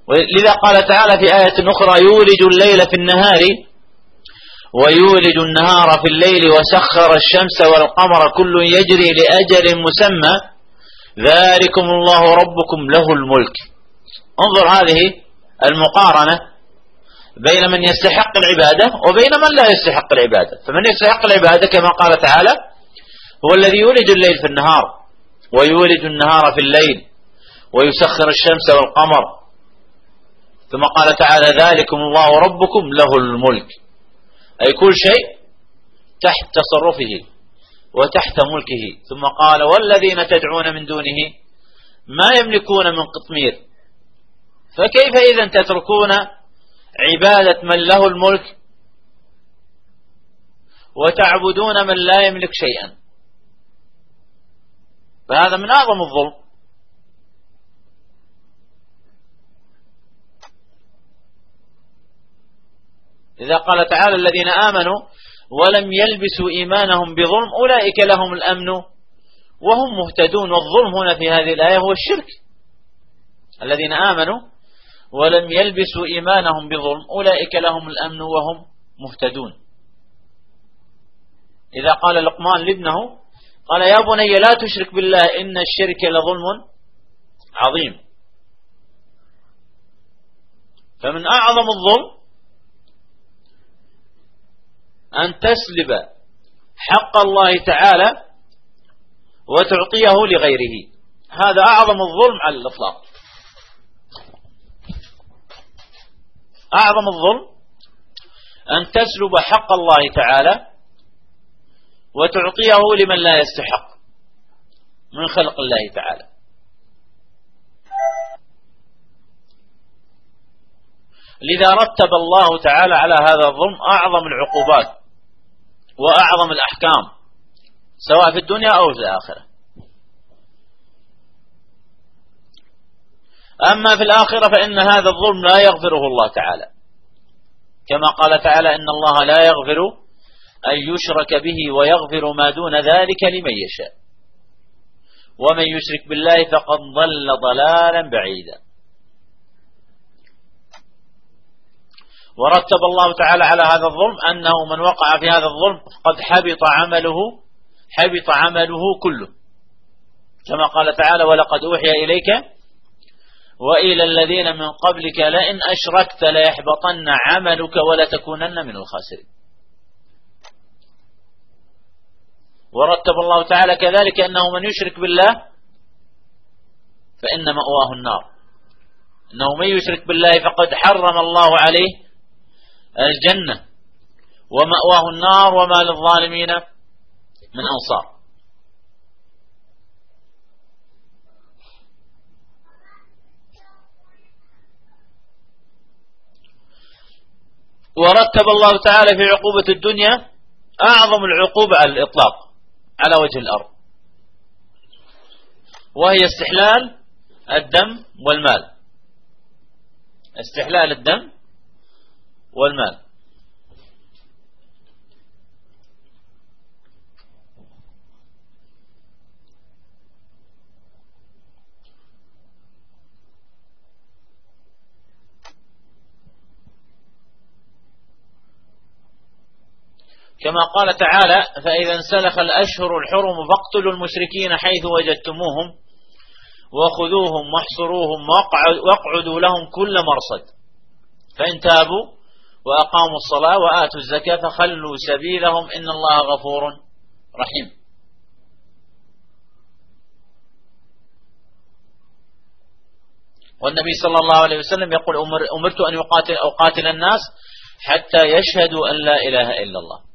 ولذا قال تعالى في آية أخرى: يولج الليل في النهار ويولج النهار في الليل وسخر الشمس والقمر كل يجري لأجل مسمى ذلكم الله ربكم له الملك. انظر هذه المقارنة بين من يستحق العبادة وبين من لا يستحق العبادة. فمن يستحق العبادة كما قال تعالى هو الذي يولج الليل في النهار ويولج النهار في الليل ويسخر الشمس والقمر. ثم قال تعالى: ذلكم الله ربكم له الملك، أي كل شيء تحت تصرفه وتحت ملكه. ثم قال: والذين تدعون من دونه ما يملكون من قطمير. فكيف إذن تتركون عبادة من له الملك وتعبدون من لا يملك شيئا؟ فهذا من أعظم الظلم. إذا قال تعالى: الذين آمنوا ولم يلبسوا إيمانهم بظلم أولئك لهم الأمن وهم مهتدون. والظلم هنا في هذه الآية هو الشرك. الذين آمنوا ولم يلبسوا إيمانهم بظلم أولئك لهم الأمن وهم مهتدون. إذا قال لقمان لابنه قال: يا بني لا تشرك بالله إن الشرك لظلم عظيم. فمن أعظم الظلم أن تسلب حق الله تعالى وتعطيه لغيره. هذا أعظم الظلم على الإطلاق. أعظم الظلم أن تسلب حق الله تعالى وتعطيه لمن لا يستحق من خلق الله تعالى. لذا رتب الله تعالى على هذا الظلم أعظم العقوبات وأعظم الأحكام سواء في الدنيا أو في الآخرة. أما في الآخرة فإن هذا الظلم لا يغفره الله تعالى، كما قال تعالى: إن الله لا يغفر أن يشرك به ويغفر ما دون ذلك لمن يشاء ومن يشرك بالله فقد ضل ضلالا بعيدا. ورتب الله تعالى على هذا الظلم أنه من وقع في هذا الظلم قد حبط عمله كله، كما قال تعالى: ولقد أوحي إليك وإلى الذين من قبلك لئن أشركت ليحبطن عملك ولتكونن من الخاسرين. ورتب الله تعالى كذلك أنه من يشرك بالله فإن مأواه النار، أنه من يشرك بالله فقد حرم الله عليه الجنة ومأواه النار وما للظالمين من أنصار. ورتب الله تعالى في عقوبة الدنيا أعظم العقوبة على الإطلاق على وجه الأرض، وهي استحلال الدم والمال. استحلال الدم والمال. كما قال تعالى: فإذا انسلخ الأشهر الحرم فاقتلوا المشركين حيث وجدتموهم وخذوهم واحصروهم واقعدوا لهم كل مرصد فإن تابوا وأقاموا الصلاة وآتوا الزكاة فخلوا سبيلهم إن الله غفور رحيم. والنبي صلى الله عليه وسلم يقول: أمرت أن أقاتل الناس حتى يشهدوا أن لا إله إلا الله،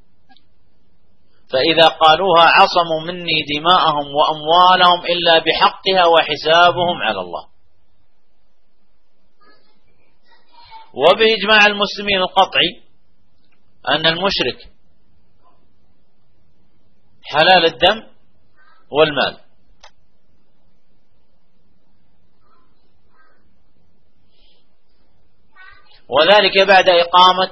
فإذا قالوها عصموا مني دماءهم وأموالهم إلا بحقها وحسابهم على الله. وبإجماع المسلمين القطعي أن المشرك حلال الدم والمال. وذلك بعد إقامة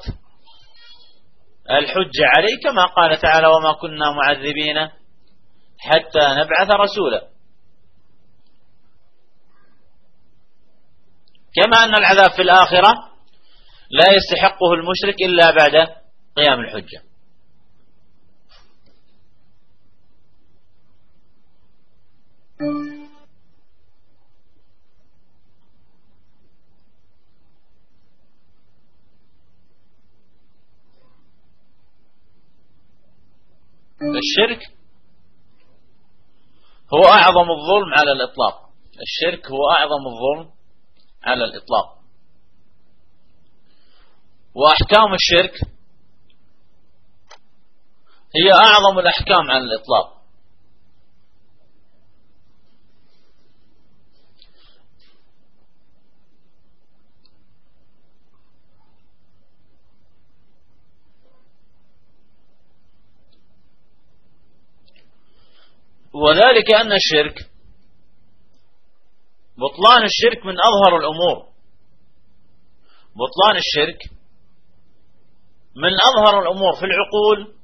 الحجة عليه، كما قال تعالى: وما كنا معذبين حتى نبعث رسولا. كما أن العذاب في الآخرة لا يستحقه المشرك إلا بعد قيام الحجة. الشرك هو أعظم الظلم على الإطلاق. الشرك هو أعظم الظلم على الإطلاق. وأحكام الشرك هي أعظم الأحكام على الإطلاق. وذلك أن الشرك، بطلان الشرك من أظهر الأمور. بطلان الشرك من أظهر الأمور في العقول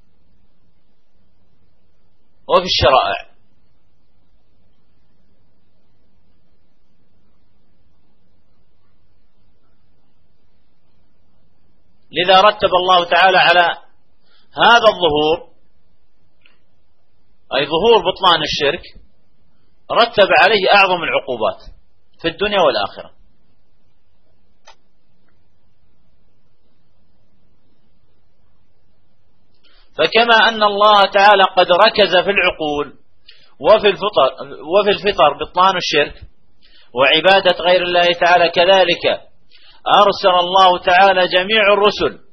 وفي الشرائع. لذا رتب الله تعالى على هذا الظهور، أي ظهور بطلان الشرك، رتب عليه أعظم العقوبات في الدنيا والآخرة. فكما أن الله تعالى قد ركز في العقول وفي الفطر بطلان الشرك وعبادة غير الله تعالى، كذلك أرسل الله تعالى جميع الرسل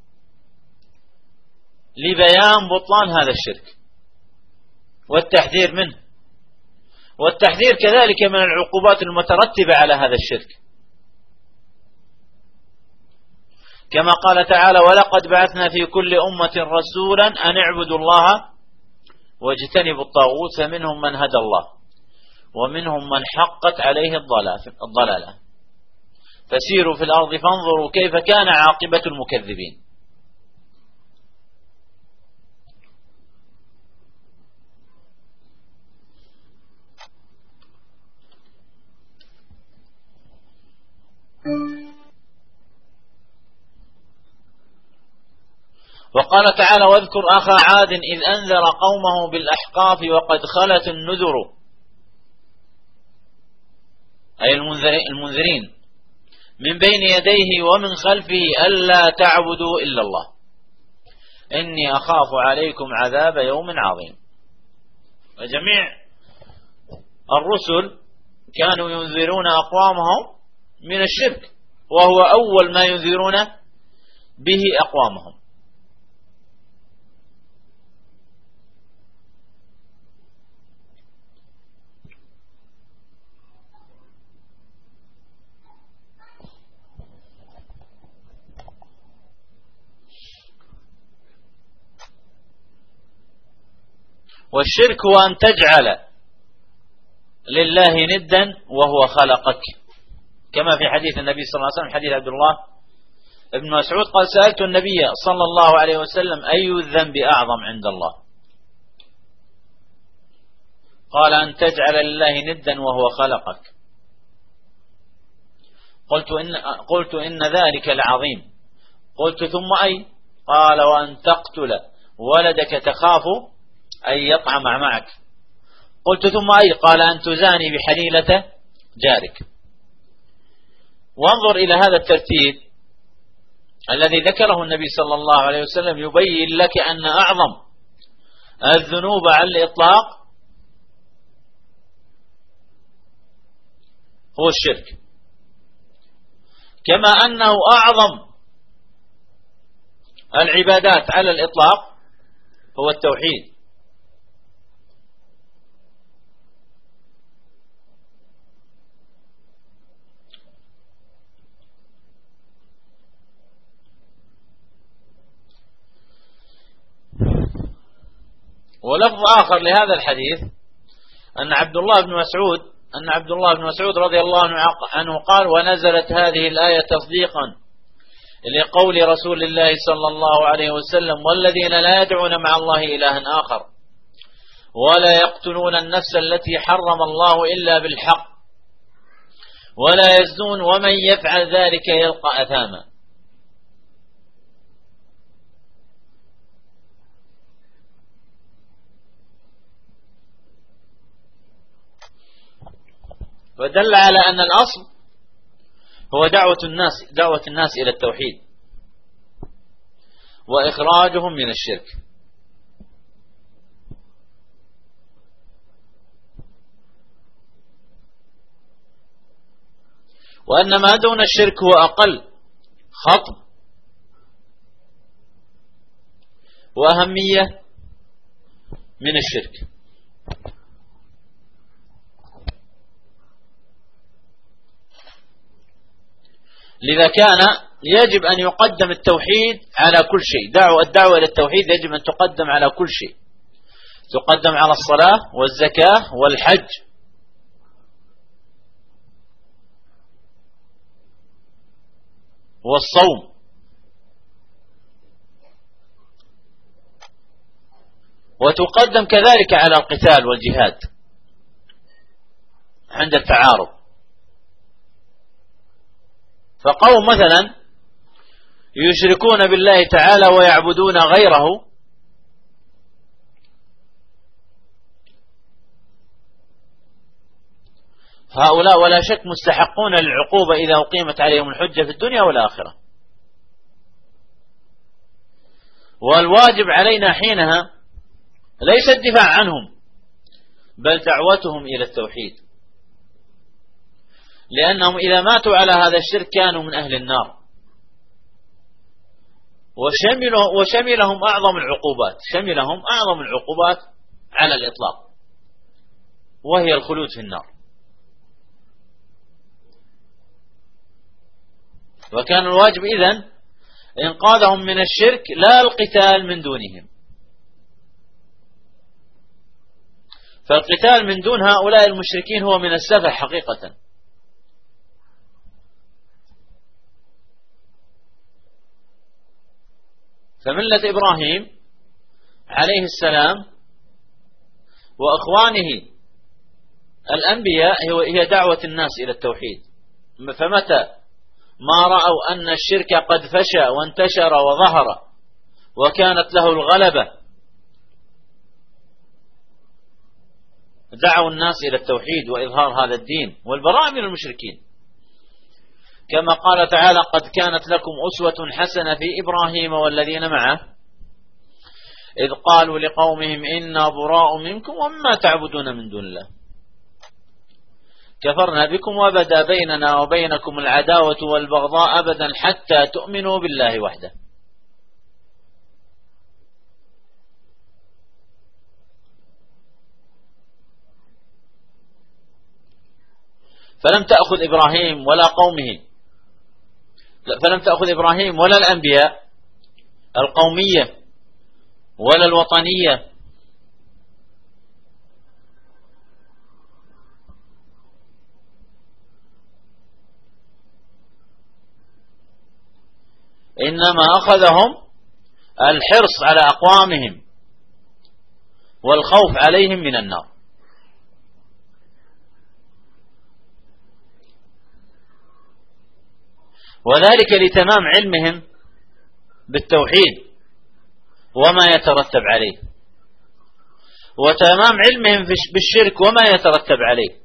لبيان بطلان هذا الشرك والتحذير منه، والتحذير كذلك من العقوبات المترتبة على هذا الشرك. كما قال تعالى: ولقد بعثنا في كل أمة رسولا أن اعبدوا الله واجتنبوا الطاغوت فمنهم من هدى الله ومنهم من حقت عليه الضلالة فسيروا في الأرض فانظروا كيف كان عاقبة المكذبين. وقال تعالى: واذكر أخا عاد إذ أنذر قومه بالأحقاف وقد خلت النذر، أي المنذرين من بين يديه ومن خلفه ألا تعبدوا إلا الله إني أخاف عليكم عذاب يوم عظيم. وجميع الرسل كانوا ينذرون أقوامهم من الشرك، وهو أول ما ينذرون به أقوامهم. والشرك هو أن تجعل لله ندا وهو خلقك، كما في حديث النبي صلى الله عليه وسلم، حديث عبد الله بن مسعود قال: سألت النبي صلى الله عليه وسلم أي الذنب أعظم عند الله؟ قال: أن تجعل لله ندا وهو خلقك. قلت إن ذلك العظيم. قلت ثم أي؟ قال: وأن تقتل ولدك تخاف أن يطعم معك. قلت ثم أي؟ قال: أن تزاني بحليلة جارك. وانظر إلى هذا الترتيب الذي ذكره النبي صلى الله عليه وسلم، يبين لك أن أعظم الذنوب على الإطلاق هو الشرك، كما أنه أعظم العبادات على الإطلاق هو التوحيد. ولفظ آخر لهذا الحديث أن عبد الله بن مسعود رضي الله عنه قال: ونزلت هذه الآية تصديقا لقول رسول الله صلى الله عليه وسلم: والذين لا يدعون مع الله إلها آخر ولا يقتلون النفس التي حرم الله إلا بالحق ولا يزنون ومن يفعل ذلك يلقى أثاما. ودل على أن الأصل هو دعوة الناس إلى التوحيد وإخراجهم من الشرك. وأن ما دون الشرك هو أقل خطر وأهمية من الشرك. لذا كان يجب أن يقدم التوحيد على كل شيء. الدعوة إلى التوحيد يجب أن تقدم على كل شيء، تقدم على الصلاة والزكاة والحج والصوم، وتقدم كذلك على القتال والجهاد عند التعارض. فقوم مثلا يشركون بالله تعالى ويعبدون غيره، هؤلاء ولا شك مستحقون للعقوبة إذا أقيمت عليهم الحجة في الدنيا والآخرة. والواجب علينا حينها ليس الدفاع عنهم بل دعوتهم إلى التوحيد، لأنهم إذا ماتوا على هذا الشرك كانوا من أهل النار، وشملهم أعظم العقوبات على الإطلاق، وهي الخلود في النار. وكان الواجب إذن إنقاذهم من الشرك لا القتال من دونهم. فالقتال من دون هؤلاء المشركين هو من السفه حقيقة. فملة إبراهيم عليه السلام وأخوانه الأنبياء هي دعوة الناس إلى التوحيد. فمتى ما رأوا أن الشرك قد فشى وانتشر وظهر وكانت له الغلبة دعوا الناس إلى التوحيد وإظهار هذا الدين والبراءة من المشركين، كما قال تعالى: قد كانت لكم أسوة حسنة في إبراهيم والذين معه إذ قالوا لقومهم إنا براء منكم ومما تعبدون من دون الله كفرنا بكم وبدا بيننا وبينكم العداوة والبغضاء أبدا حتى تؤمنوا بالله وحده. فلم تأخذ إبراهيم ولا الأنبياء القومية ولا الوطنية، إنما أخذهم الحرص على أقوامهم والخوف عليهم من النار. وذلك لتمام علمهم بالتوحيد وما يترتب عليه، وتمام علمهم بالشرك وما يترتب عليه.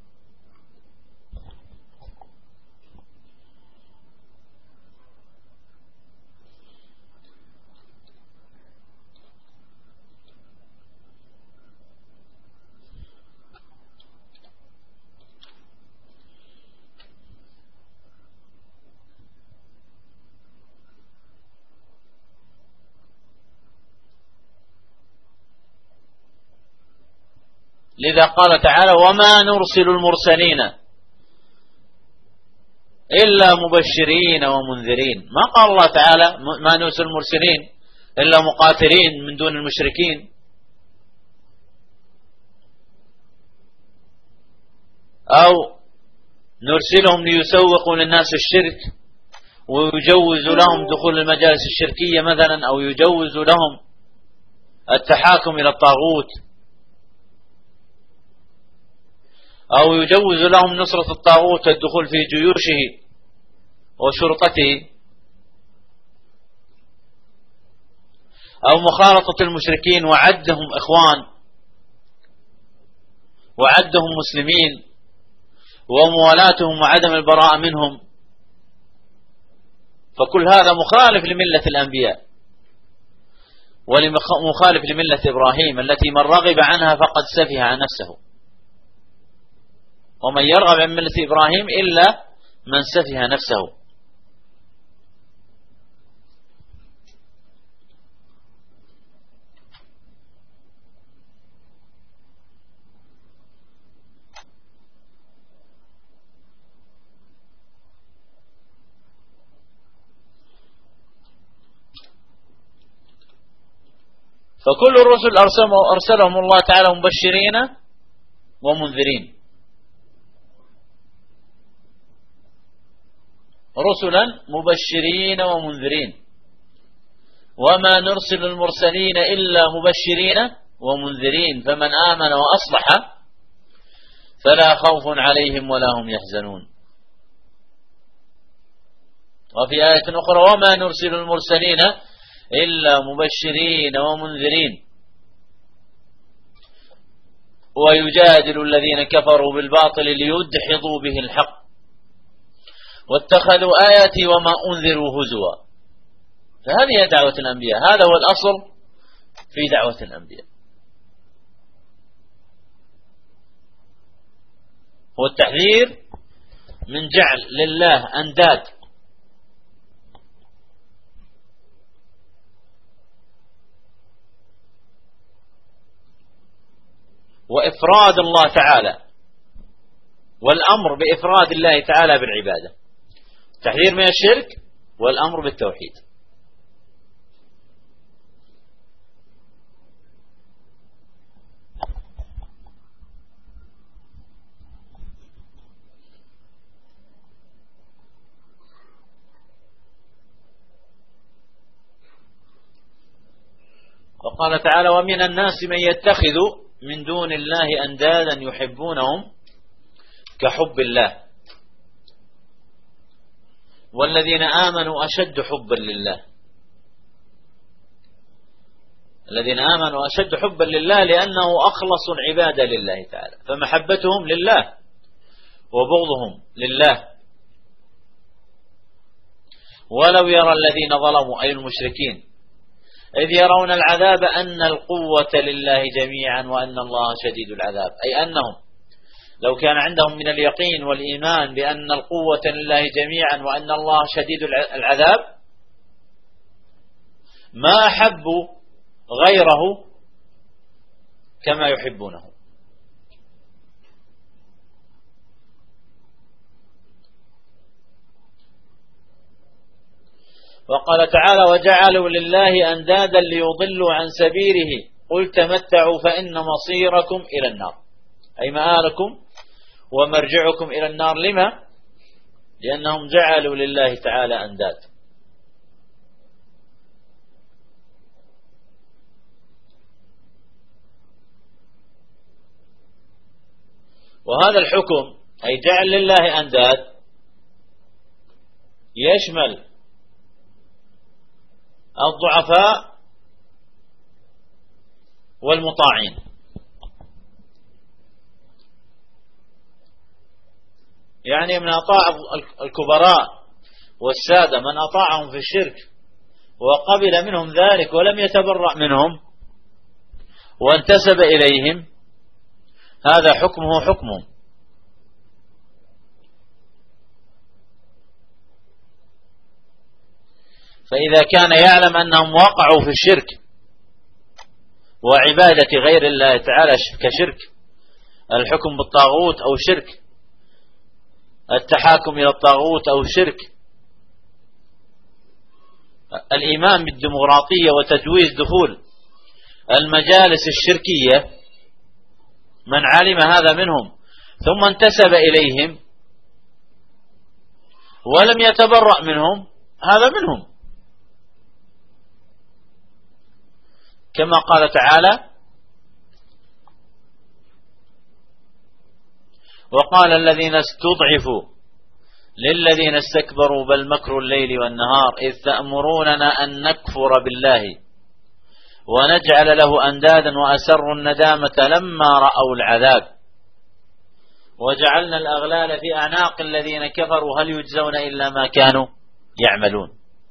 لذا قال تعالى: وما نرسل المرسلين إلا مبشرين ومنذرين. ما قال الله تعالى ما نرسل المرسلين إلا مقاتلين من دون المشركين، أو نرسلهم ليسوقوا للناس الشرك ويجوز لهم دخول المجالس الشركية مثلا، أو يجوز لهم التحاكم إلى الطاغوت، أو يجوز لهم نصرة الطاغوت الدخول في جيوشه وشرطته، أو مخالطة المشركين وعدهم إخوان وعدهم مسلمين وموالاتهم وعدم البراءة منهم، فكل هذا مخالف لملة الأنبياء ومخالف لملة إبراهيم التي من رغب عنها فقد سفه عن نفسه، ومن يرغب عن ملة إبراهيم إلا من سفه نفسه. فكل الرسل أرسلهم الله تعالى مبشرين ومنذرين، رسلا مبشرين ومنذرين، وما نرسل المرسلين إلا مبشرين ومنذرين، فمن آمن وأصلح فلا خوف عليهم ولا هم يحزنون. وفي آية أخرى وما نرسل المرسلين إلا مبشرين ومنذرين ويجادل الذين كفروا بالباطل ليدحضوا به الحق واتخذوا آياتي وما أنذروا هزوا. فهذه دعوة الأنبياء، هذا هو الأصل في دعوة الأنبياء، هو التحذير من جعل لله أنداد وإفراد الله تعالى والأمر بإفراد الله تعالى بالعبادة، تحذير من الشرك والأمر بالتوحيد. وقال تعالى ومن الناس من يتخذ من دون الله أندادا يحبونهم كحب الله والذين آمنوا أشد حبا لله. الذين آمنوا أشد حبا لله لأنه أخلص العبادة لله تعالى، فمحبتهم لله وبغضهم لله. ولو يرى الذين ظلموا أي المشركين إذ يرون العذاب أن القوة لله جميعا وأن الله شديد العذاب، أي أنهم لو كان عندهم من اليقين والإيمان بأن القوة لله جميعا وأن الله شديد العذاب ما أحبوا غيره كما يحبونه. وقال تعالى وجعلوا لله أندادا ليضلوا عن سبيله قل تمتعوا فإن مصيركم إلى النار، أي مآلكم ومرجعكم إلى النار. لما؟ لأنهم جعلوا لله تعالى أنداد. وهذا الحكم أي جعل لله أنداد يشمل الضعفاء والمطاعين، يعني من أطاع الكبراء والسادة من أطاعهم في الشرك وقبل منهم ذلك ولم يتبرأ منهم وانتسب إليهم، هذا حكمه حكمهم. فإذا كان يعلم أنهم وقعوا في الشرك وعبادة غير الله تعالى كشرك الحكم بالطاغوت أو شرك التحاكم إلى الطاغوت أو شرك الإيمان بالديمقراطية وتجويز دخول المجالس الشركية، من علم هذا منهم ثم انتسب إليهم ولم يتبرأ منهم هذا منهم، كما قال تعالى وقال الذين استضعفوا للذين استكبروا بل مكر الليل والنهار إذ تأمروننا أن نكفر بالله ونجعل له أندادا وأسروا الندامة لما رأوا العذاب وجعلنا الأغلال في أعناق الذين كفروا هل يجزون إلا ما كانوا يعملون.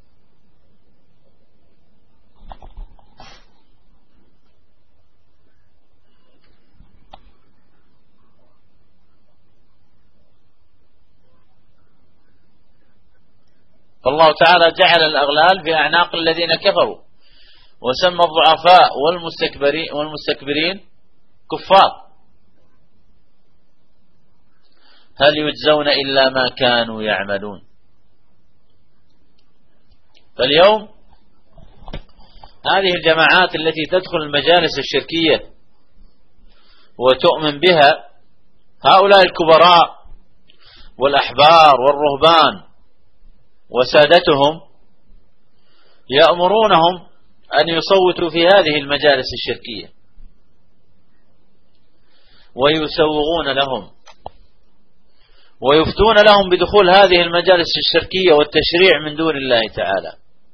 فالله تعالى جعل الأغلال في أعناق الذين كفروا وسمى الضعفاء والمستكبرين كفار هل يجزون إلا ما كانوا يعملون. فاليوم هذه الجماعات التي تدخل المجالس الشركية وتؤمن بها هؤلاء الكبراء والأحبار والرهبان وسادتهم يأمرونهم أن يصوتوا في هذه المجالس الشركية ويسوغون لهم ويفتون لهم بدخول هذه المجالس الشركية والتشريع من دون الله تعالى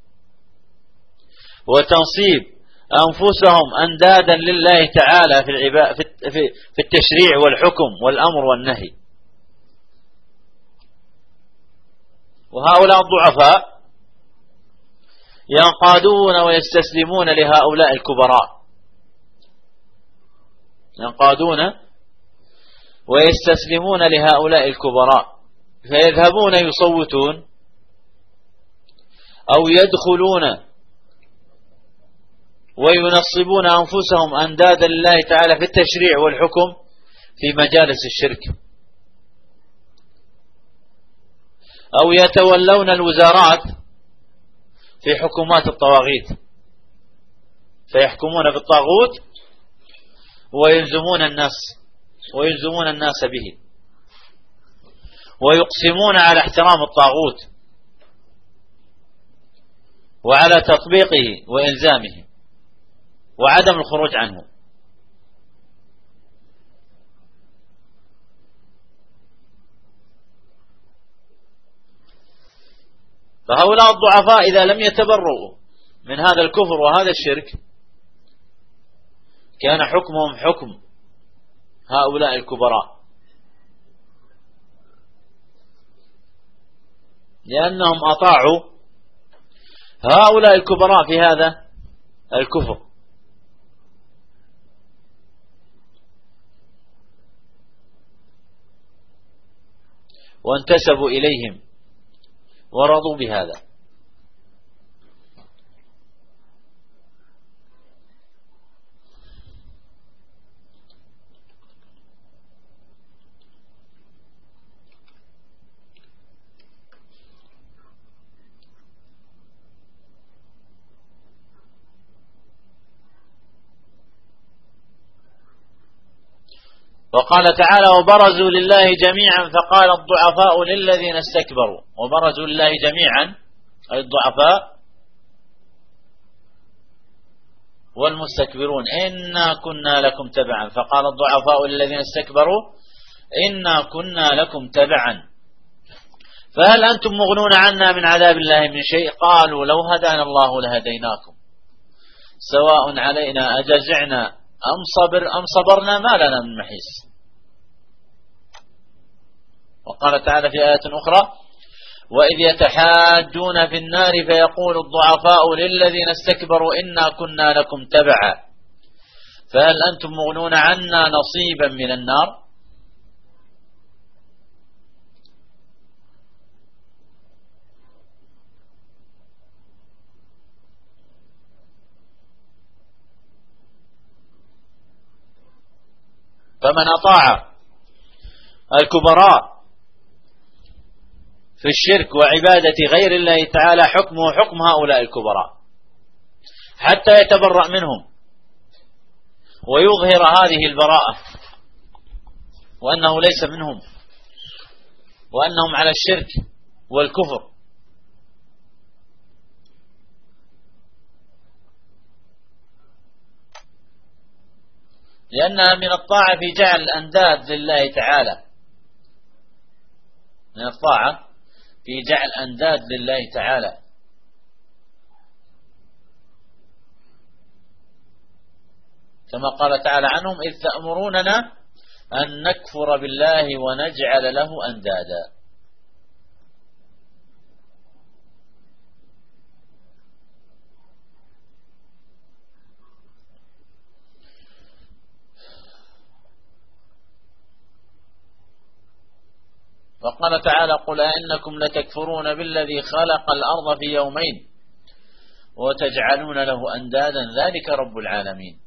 وتنصيب أنفسهم أندادا لله تعالى في التشريع والحكم والأمر والنهي. وهؤلاء الضعفاء ينقادون ويستسلمون لهؤلاء الكبراء، ينقادون ويستسلمون لهؤلاء الكبراء فيذهبون يصوتون أو يدخلون وينصبون أنفسهم أندادا لله تعالى في التشريع والحكم في مجالس الشرك، أو يتولون الوزارات في حكومات الطواغيت فيحكمون بالطاغوت ويلزمون الناس به ويقسمون على احترام الطاغوت وعلى تطبيقه وإلزامه وعدم الخروج عنه. فهؤلاء الضعفاء إذا لم يتبرؤوا من هذا الكفر وهذا الشرك كان حكمهم حكم هؤلاء الكبراء، لأنهم أطاعوا هؤلاء الكبراء في هذا الكفر وانتسبوا إليهم ورضوا بهذا. وقال تعالى وبرزوا لله جميعا فقال الضعفاء للذين استكبروا، وبرزوا لله جميعا أي الضعفاء والمستكبرون إنا كنا لكم تبعا، فقال الضعفاء للذين استكبروا إنا كنا لكم تبعا فهل أنتم مغنون عنا من عذاب الله من شيء قالوا لو هدانا الله لهديناكم سواء علينا أجزعنا أم صبرنا ما لنا من محيص. وقال تعالى في آية أخرى وإذ يتحاجون في النار فيقول الضعفاء للذين استكبروا إنا كنا لكم تبعا فهل أنتم مغنون عنا نصيبا من النار. فمن أطاع الكبراء في الشرك وعبادة غير الله تعالى حكمه حكم هؤلاء الكبراء حتى يتبرأ منهم ويظهر هذه البراءة وأنه ليس منهم وأنهم على الشرك والكفر. لأنها من الطاعة في جعل الأنداد لله تعالى من الطاعة في جعل أنداد لله تعالى. كما قال تعالى عنهم: إذ تأمروننا أن نكفر بالله ونجعل له أندادا. وقال تعالى: قل أئنكم لتكفرون بالذي خلق الأرض في يومين وتجعلون له أندادا ذلك رب العالمين.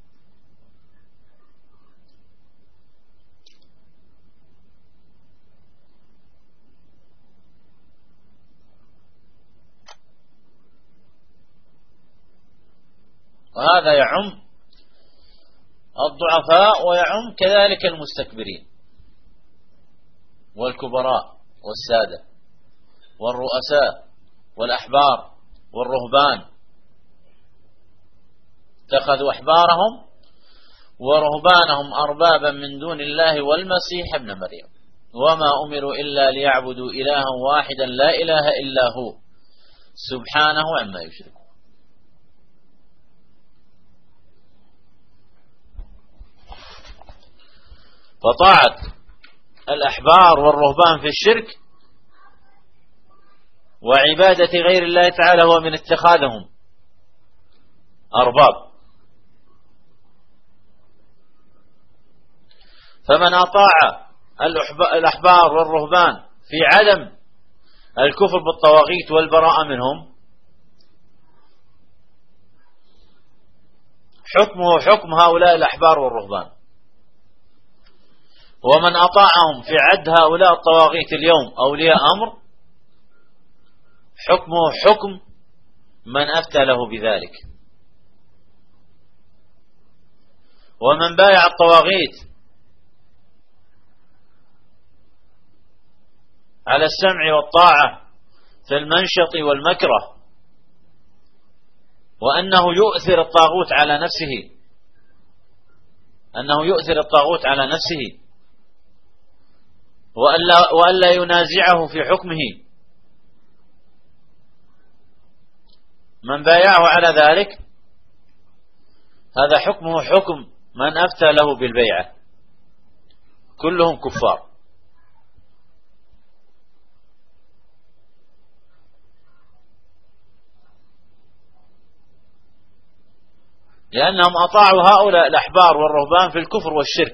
وهذا يعم الضعفاء ويعم كذلك المستكبرين والكبراء والسادة والرؤساء والأحبار والرهبان. اتخذوا أحبارهم ورهبانهم أربابا من دون الله والمسيح ابن مريم وما أمروا إلا ليعبدوا إلها واحدا لا إله إلا هو سبحانه عما يشركون. فطاعة الأحبار والرهبان في الشرك وعبادة غير الله تعالى هو من اتخاذهم أرباب. فمن أطاع الأحبار والرهبان في عدم الكفر بالطواغيت والبراءة منهم حكمه حكم هؤلاء الأحبار والرهبان. ومن أطاعهم في عد هؤلاء الطواغيت اليوم أولياء أمر حكمه حكم من أفتى له بذلك. ومن بايع الطواغيت على السمع والطاعة في المنشط والمكره وأنه يؤثر الطاغوت على نفسه على نفسه وألا ينازعه في حكمه، من بايعه على ذلك هذا حكمه حكم من أفتى له بالبيعة، كلهم كفار. لأنهم أطاعوا هؤلاء الأحبار والرهبان في الكفر والشرك.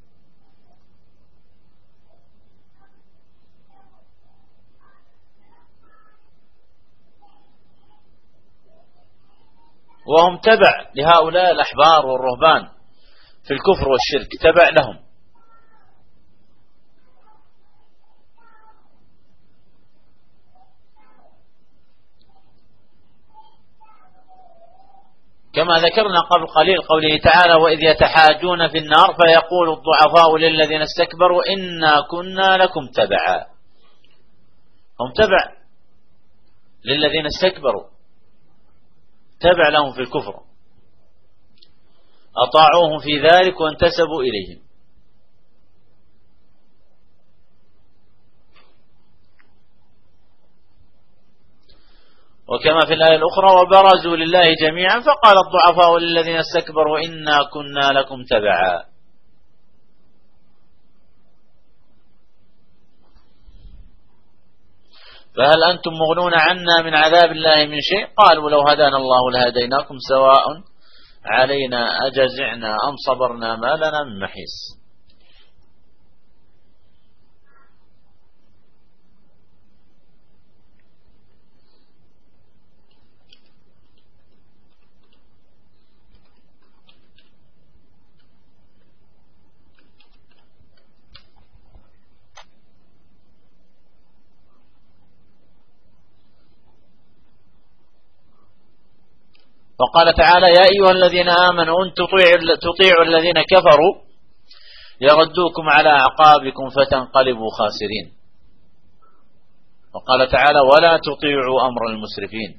وهم تبع لهؤلاء الأحبار والرهبان في الكفر والشرك، تبع لهم. كما ذكرنا قبل قليل قوله تعالى: وإذ يتحاجون في النار فيقول الضعفاء للذين استكبروا إنا كنا لكم تبعا. هم تبع للذين استكبروا، تبع لهم في الكفر، أطاعوهم في ذلك وانتسبوا إليهم. وكما في الآية الأخرى: وبرزوا لله جميعا فقال الضعفاء للذين استكبروا إنا كنا لكم تبعا. فهل أنتم مغنون عنا من عذاب الله من شيء؟ قالوا لو هدانا الله لهديناكم سواء علينا أجزعنا أم صبرنا ما لنا من محيص. وقال تعالى: يا أيها الذين آمنوا إن تطيعوا الذين كفروا يردوكم على أعقابكم فتنقلبوا خاسرين. وقال تعالى: ولا تطيعوا أمر المسرفين.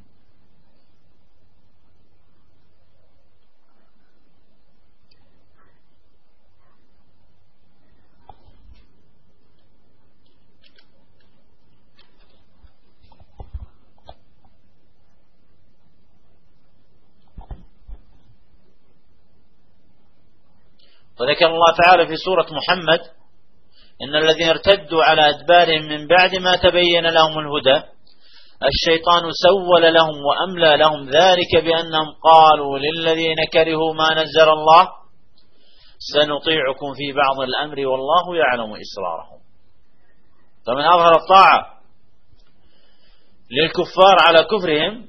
وذكر الله تعالى في سورة محمد: إن الذين ارتدوا على أدبارهم من بعد ما تبين لهم الهدى الشيطان سول لهم وأملى لهم ذلك بأنهم قالوا للذين كرهوا ما نزل الله سنطيعكم في بعض الأمر والله يعلم إسرارهم. فمن أظهر الطاعة للكفار على كفرهم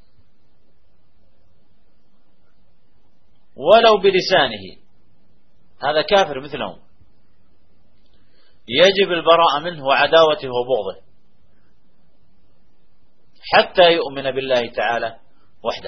ولو بلسانه هذا كافر مثلهم، يجب البراءة منه وعداوته وبغضه حتى يؤمن بالله تعالى وحده.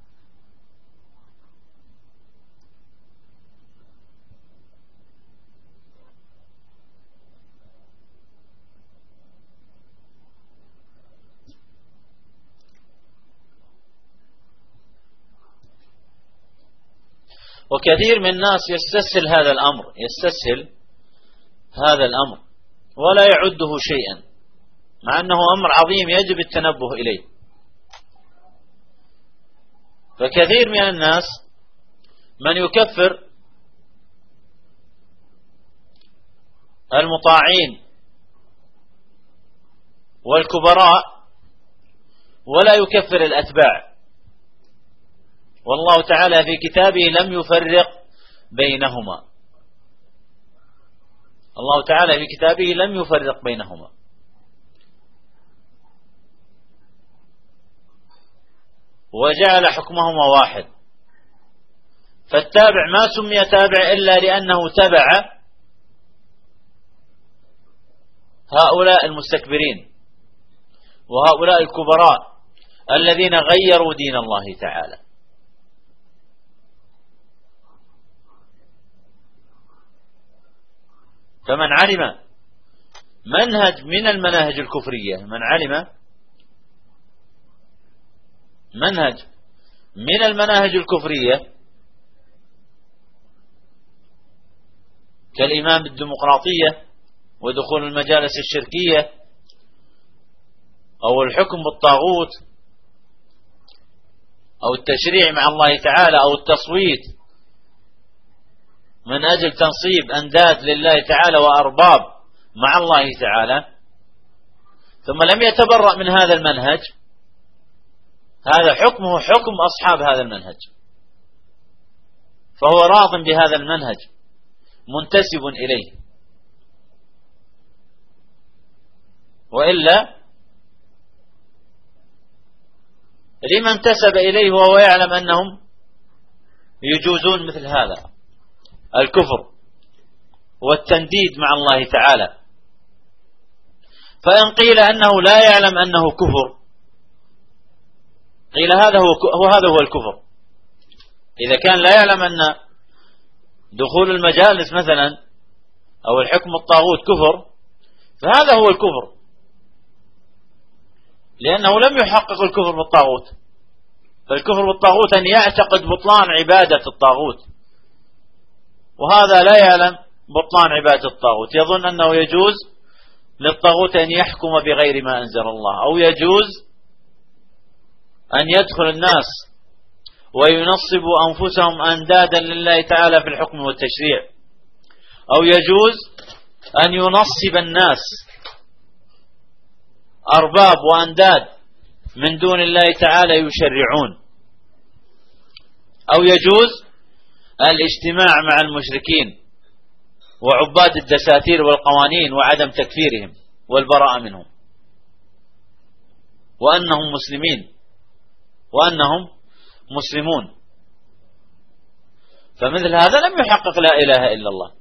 وكثير من الناس يستسهل هذا الأمر ولا يعده شيئا، مع أنه أمر عظيم يجب التنبه إليه. فكثير من الناس من يكفر المطاعين والكبراء ولا يكفر الأتباع، والله تعالى في كتابه لم يفرق بينهما. الله تعالى في كتابه لم يفرق بينهما، وجعل حكمهما واحد. فالتابع ما سمي تابع إلا لأنه تبع هؤلاء المستكبرين وهؤلاء الكبراء الذين غيروا دين الله تعالى. فمن علم منهج من المناهج الكفرية، من علم منهج من المناهج الكفرية كالإيمان بالديمقراطية ودخول المجالس الشركية أو الحكم بالطاغوت أو التشريع مع الله تعالى أو التصويت من أجل تنصيب أنداد لله تعالى وأرباب مع الله تعالى، ثم لم يتبرأ من هذا المنهج، هذا حكمه حكم أصحاب هذا المنهج، فهو راض بهذا المنهج منتسب إليه. وإلا لما انتسب إليه وهو يعلم أنهم يجوزون مثل هذا الكفر والتنديد مع الله تعالى. فإن قيل أنه لا يعلم أنه كفر قيل هذا هو الكفر. إذا كان لا يعلم أن دخول المجالس مثلا أو الحكم الطاغوت كفر فهذا هو الكفر، لأنه لم يحقق الكفر بالطاغوت. فالكفر بالطاغوت أن يعتقد بطلان عبادة الطاغوت، وهذا لا يعلم بطلان عبادة الطاغوت، يظن أنه يجوز للطاغوت أن يحكم بغير ما أنزل الله، أو يجوز أن يدخل الناس وينصبوا أنفسهم أندادا لله تعالى في الحكم والتشريع، أو يجوز أن ينصب الناس أرباب وأنداد من دون الله تعالى يشرعون، أو يجوز الاجتماع مع المشركين وعباد الدساتير والقوانين وعدم تكفيرهم والبراءة منهم، وأنهم مسلمين وأنهم مسلمون. فمثل هذا لم يحقق لا إله إلا الله،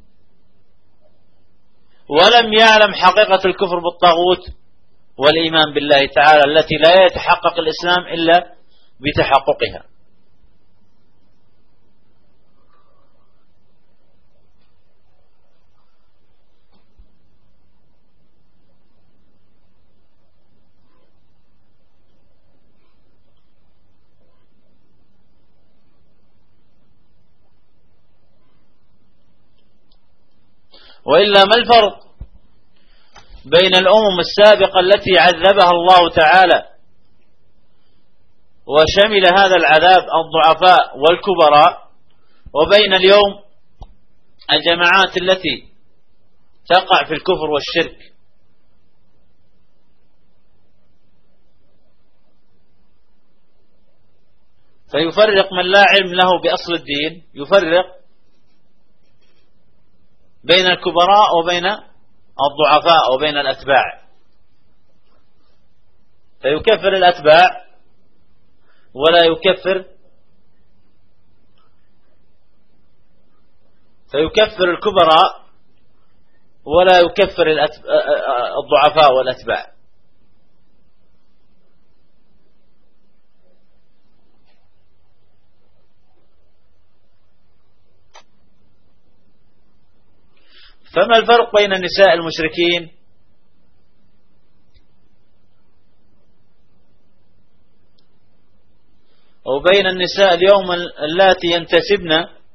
ولم يعلم حقيقة الكفر بالطاغوت والإيمان بالله تعالى التي لا يتحقق الإسلام إلا بتحققها. وإلا ما الفرق بين الأمم السابقة التي عذبها الله تعالى وشمل هذا العذاب الضعفاء والكبراء، وبين اليوم الجماعات التي تقع في الكفر والشرك، فيفرق من لا علم له بأصل الدين، يفرق بين الكبراء وبين الضعفاء وبين الأتباع، فيكفر الأتباع ولا يكفر، فيكفر الكبراء ولا يكفر الضعفاء والأتباع. فما الفرق بين النساء المشركين وبين النساء اليوم اللاتي ينتسبن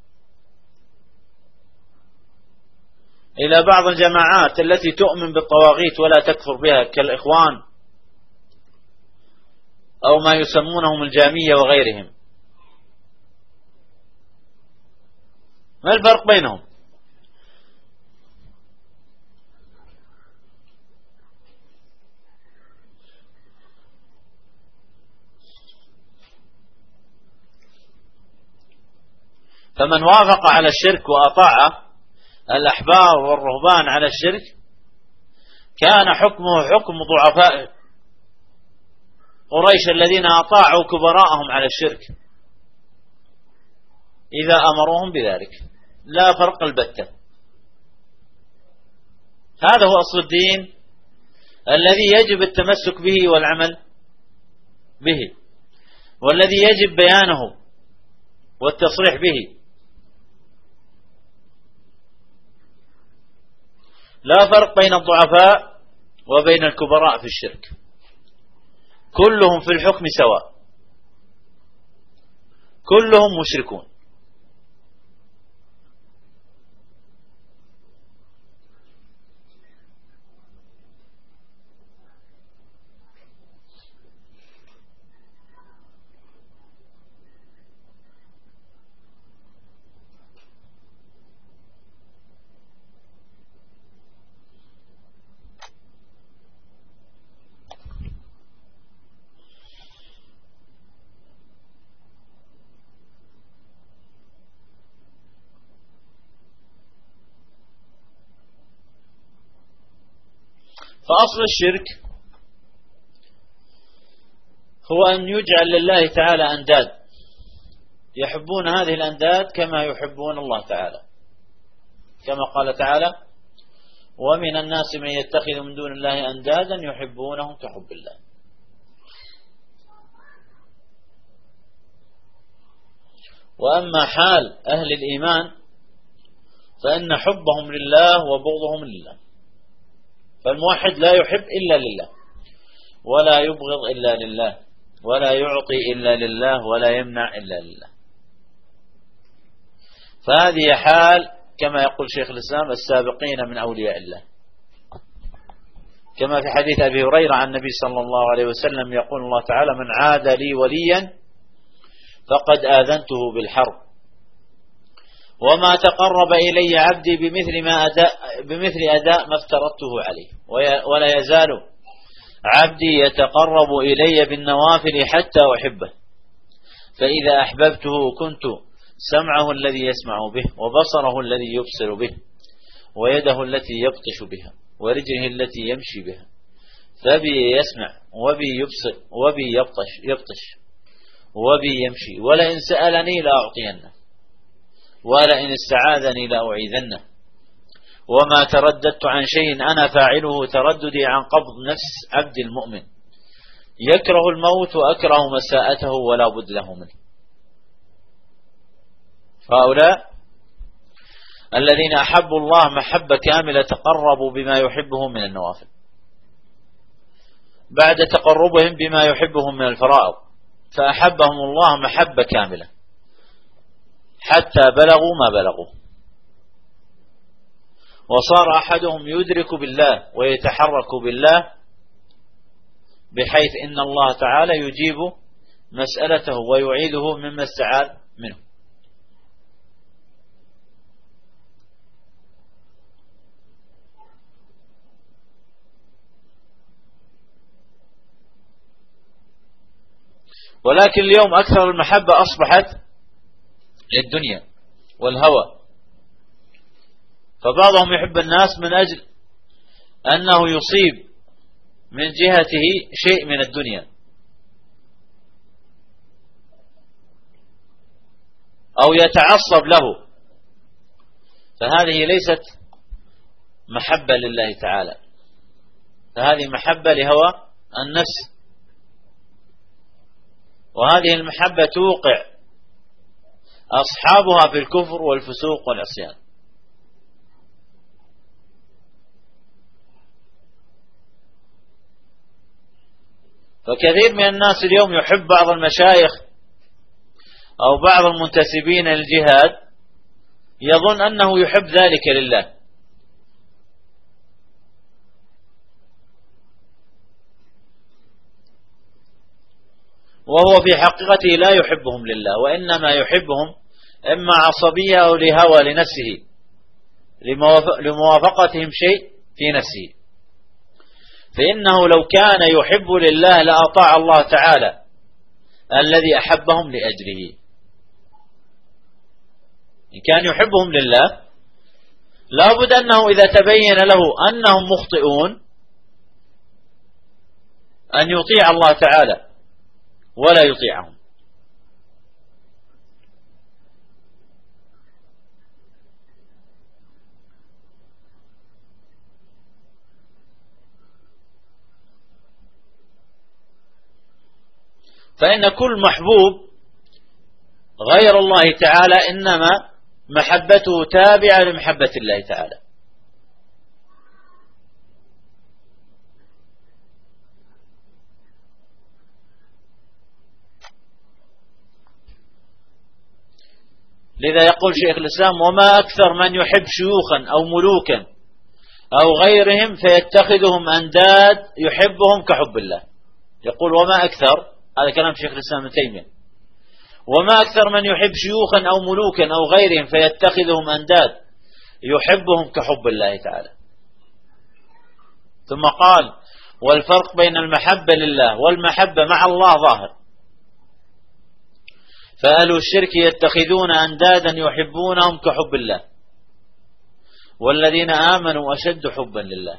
إلى بعض الجماعات التي تؤمن بالطواغيت ولا تكفر بها كالإخوان أو ما يسمونهم الجامية وغيرهم؟ ما الفرق بينهم؟ فمن وافق على الشرك وأطاع الأحبار والرهبان على الشرك كان حكمه حكم ضعفاء قريش الذين أطاعوا كبراءهم على الشرك إذا أمروهم بذلك، لا فرق البتة. هذا هو أصل الدين الذي يجب التمسك به والعمل به، والذي يجب بيانه والتصريح به. لا فرق بين الضعفاء وبين الكبراء في الشرك، كلهم في الحكم سواء، كلهم مشركون. فأصل الشرك هو أن يجعل لله تعالى أنداد، يحبون هذه الأنداد كما يحبون الله تعالى، كما قال تعالى: ومن الناس من يتخذ من دون الله أندادا يحبونهم كحب الله. وأما حال أهل الإيمان فإن حبهم لله وبغضهم لله، فالموحد لا يحب إلا لله، ولا يبغض إلا لله، ولا يعطي إلا لله، ولا يمنع إلا لله. فهذه حال كما يقول شيخ الإسلام السابقين من أولياء الله، كما في حديث أبي هريرة عن النبي صلى الله عليه وسلم يقول الله تعالى: من عاد لي وليا فقد آذنته بالحرب، وما تقرب إلي عبدي بمثل أداء ما افترضته عليه، ولا يزال عبدي يتقرب إلي بالنوافل حتى أحبه، فإذا أحببته كنت سمعه الذي يسمع به، وبصره الذي يبصر به، ويده التي يبطش بها، ورجله التي يمشي بها، فبي يسمع وبي يبصر وبي يبطش وبي يمشي، ولئن سألني لأعطينه، ولئن استعاذني لأعيذنه، وما ترددت عن شيء أنا فاعله ترددي عن قبض نفس عبد المؤمن، يكره الموت وأكره مساءته ولا بد له منه. فهؤلاء الذين أحبوا الله محبة كاملة تقربوا بما يحبه من النوافل بعد تقربهم بما يحبه من الفرائض، فأحبهم الله محبة كاملة حتى بلغوا ما بلغوا، وصار أحدهم يدرك بالله ويتحرك بالله بحيث إن الله تعالى يجيب مسألته ويعيده مما استعاذ منه. ولكن اليوم أكثر المحبة أصبحت للدنيا والهوى، فبعضهم يحب الناس من أجل أنه يصيب من جهته شيء من الدنيا، أو يتعصب له، فهذه ليست محبة لله تعالى، فهذه محبة لهوى النفس، وهذه المحبة توقع أصحابها في الكفر والفسوق والعصيان. فكثير من الناس اليوم يحب بعض المشايخ أو بعض المنتسبين للجهاد، يظن أنه يحب ذلك لله، وهو في حقيقته لا يحبهم لله، وإنما يحبهم إما عصبية أو لهوى لنفسه، لموافقتهم شيء في نفسه. فإنه لو كان يحب لله لأطاع الله تعالى الذي أحبهم لأجله. إن كان يحبهم لله لابد أنه إذا تبين له أنهم مخطئون أن يطيع الله تعالى ولا يطيعهم. فإن كل محبوب غير الله تعالى إنما محبته تابعة لمحبة الله تعالى. لذا يقول شيخ الإسلام: وما أكثر من يحب شيوخا أو ملوكا أو غيرهم فيتخذهم أنداد يحبهم كحب الله. يقول وما أكثر، هذا كلام شيخ الإسلام ابن تيمية، وما أكثر من يحب شيوخا أو ملوكا أو غيرهم فيتخذهم أنداد يحبهم كحب الله تعالى. ثم قال: والفرق بين المحبة لله والمحبة مع الله ظاهر، فأهل الشرك يتخذون أندادا يحبونهم كحب الله، والذين آمنوا أشد حبا لله.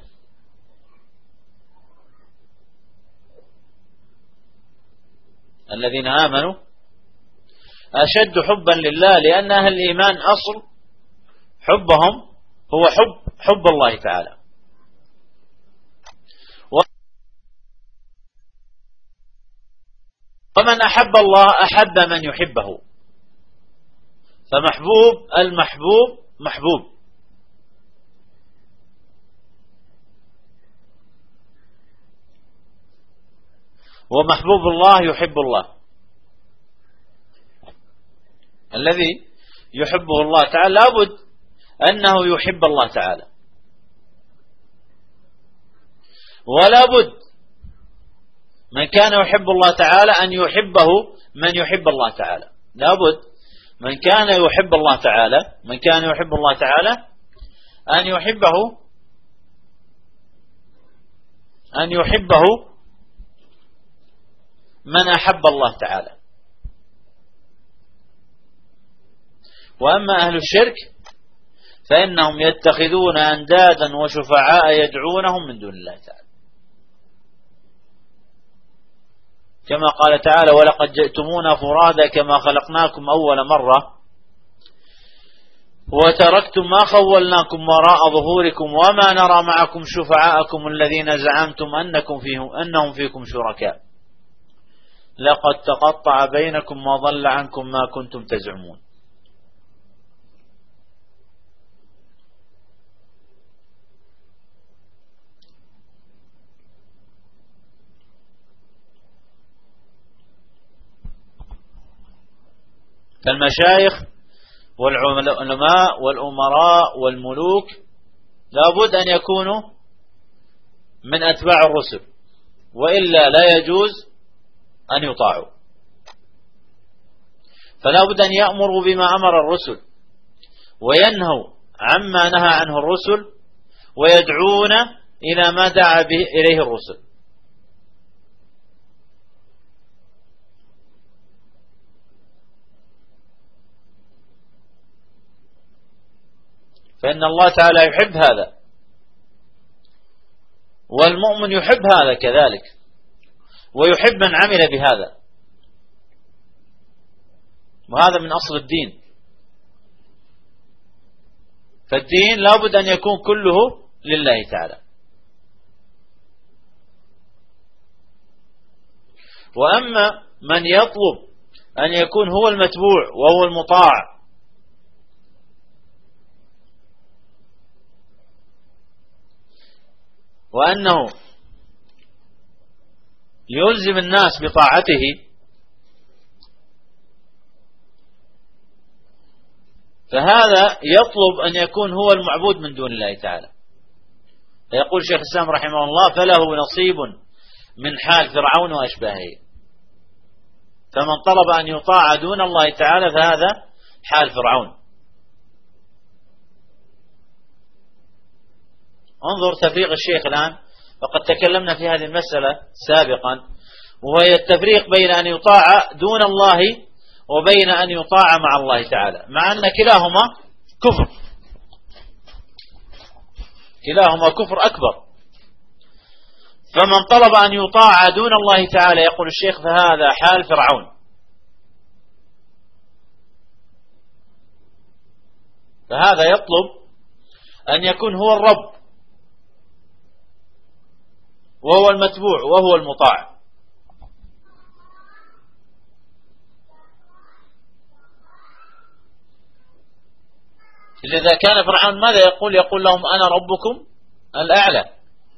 الذين آمنوا أشد حبا لله، لأن أهل الإيمان أصل حبهم هو حب الله تعالى. ومن أحب الله أحب من يحبه، فمحبوب المحبوب محبوب، ومحبوب الله يحب الله. الذي يحبه الله تعالى لابد أنه يحب الله تعالى، ولا بد من كان يحب الله تعالى أن يحبه من يحب الله تعالى. لابد من كان يحب الله تعالى، من كان يحب الله تعالى أن يحبه من أحب الله تعالى. وأما أهل الشرك فإنهم يتخذون أندادا وشفعاء يدعونهم من دون الله تعالى، كما قال تعالى: ولقد جئتمونا فرادا كما خلقناكم أول مرة وتركتم ما خولناكم وراء ظهوركم وما نرى معكم شفعاءكم الذين زعمتم أنهم فيكم شركاء لقد تقطع بينكم وضل عنكم ما كنتم تزعمون. فالمشايخ والعلماء والأمراء والملوك لابد أن يكونوا من أتباع الرسل، وإلا لا يجوز أن يطاعوا. فلا بد أن يأمروا بما أمر الرسل وينهوا عما نهى عنه الرسل، ويدعون إلى ما دعا به إليه الرسل. فإن الله تعالى يحب هذا، والمؤمن يحب هذا كذلك، ويحب من عمل بهذا، وهذا من أصل الدين. فالدين لا بد أن يكون كله لله تعالى. وأما من يطلب أن يكون هو المتبوع وهو المطاع وأنه يلزم الناس بطاعته، فهذا يطلب أن يكون هو المعبود من دون الله تعالى. فيقول شيخ الإسلام رحمه الله: فله نصيب من حال فرعون وأشباهه. فمن طلب أن يطاع دون الله تعالى فهذا حال فرعون. انظر تفريق الشيخ الآن، فقد تكلمنا في هذه المسألة سابقا، وهي التفريق بين أن يطاع دون الله وبين أن يطاع مع الله تعالى، مع أن كلاهما كفر، كلاهما كفر أكبر. فمن طلب أن يطاع دون الله تعالى يقول الشيخ فهذا حال فرعون. فهذا يطلب أن يكون هو الرب وهو المتبوع وهو المطاع. إذا كان فرعون ماذا يقول؟ يقول لهم أنا ربكم الأعلى،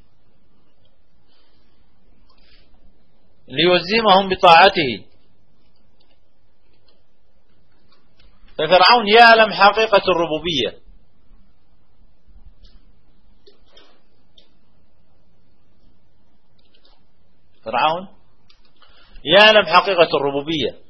ليلزمهم بطاعته. ففرعون يعلم حقيقة الربوبية، فرعون يعلم حقيقة الربوبية،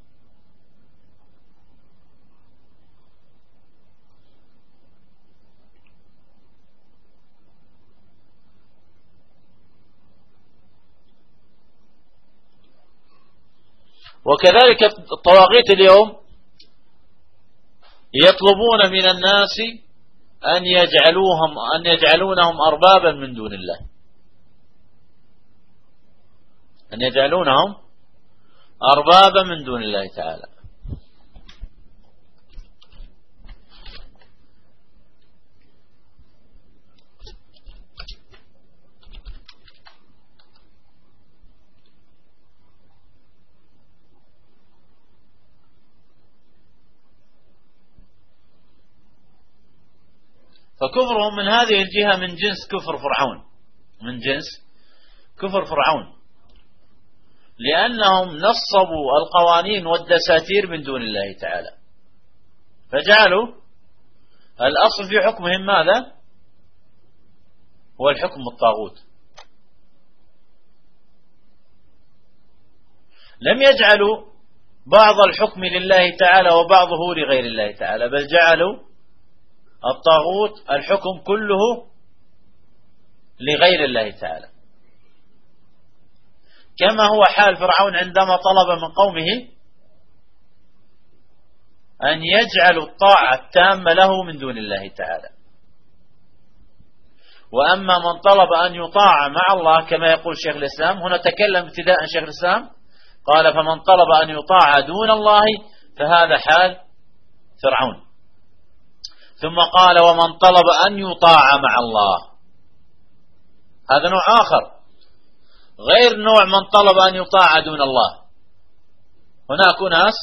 وكذلك الطواغيت اليوم يطلبون من الناس أن يجعلونهم أربابا من دون الله، أن يجعلونهم أربابا من دون الله تعالى. فكفرهم من هذه الجهة من جنس كفر فرعون، من جنس كفر فرعون، لأنهم نصبوا القوانين والدساتير من دون الله تعالى، فجعلوا الأصل في حكمهم ماذا؟ هو الحكم الطاغوت. لم يجعلوا بعض الحكم لله تعالى وبعضه لغير الله تعالى، بل جعلوا الطاغوت الحكم كله لغير الله تعالى، كما هو حال فرعون عندما طلب من قومه أن يجعلوا الطاعة التامة له من دون الله تعالى. وأما من طلب أن يطاع مع الله كما يقول شيخ الإسلام، هنا تكلم ابتداء شيخ الإسلام قال: فمن طلب أن يطاع دون الله فهذا حال فرعون. ثم قال: ومن طلب أن يطاع مع الله، هذا نوع آخر غير نوع من طلب أن يطاع دون الله. هناك ناس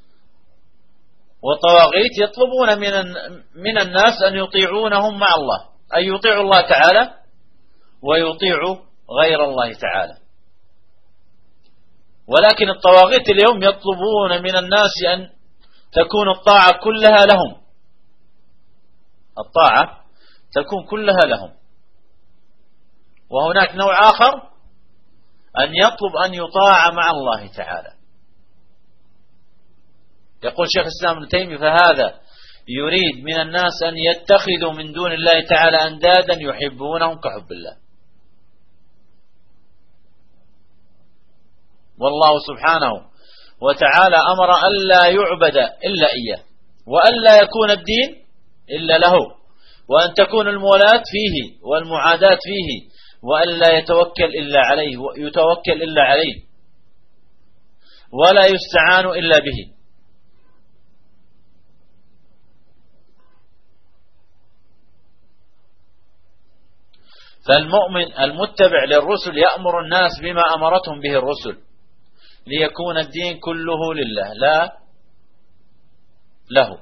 وطواغيت يطلبون من الناس أن يطيعونهم مع الله، أن يطيعوا الله تعالى ويطيعوا غير الله تعالى. ولكن الطواغيت اليوم يطلبون من الناس أن تكون الطاعة كلها لهم، الطاعة تكون كلها لهم. وهناك نوع آخر أن يطلب أن يطاع مع الله تعالى. يقول شيخ الإسلام ابن تيمية: فهذا يريد من الناس أن يتخذوا من دون الله تعالى أندادا يحبونهم كحب الله. والله سبحانه وتعالى أمر ألا يعبد إلا إياه، وألا يكون الدين إلا له، وأن تكون المولاة فيه والمعاداة فيه، وأن لا يتوكل إلا عليه ولا يستعان إلا به. فالمؤمن المتبع للرسل يأمر الناس بما أمرتهم به الرسل ليكون الدين كله لله لا له.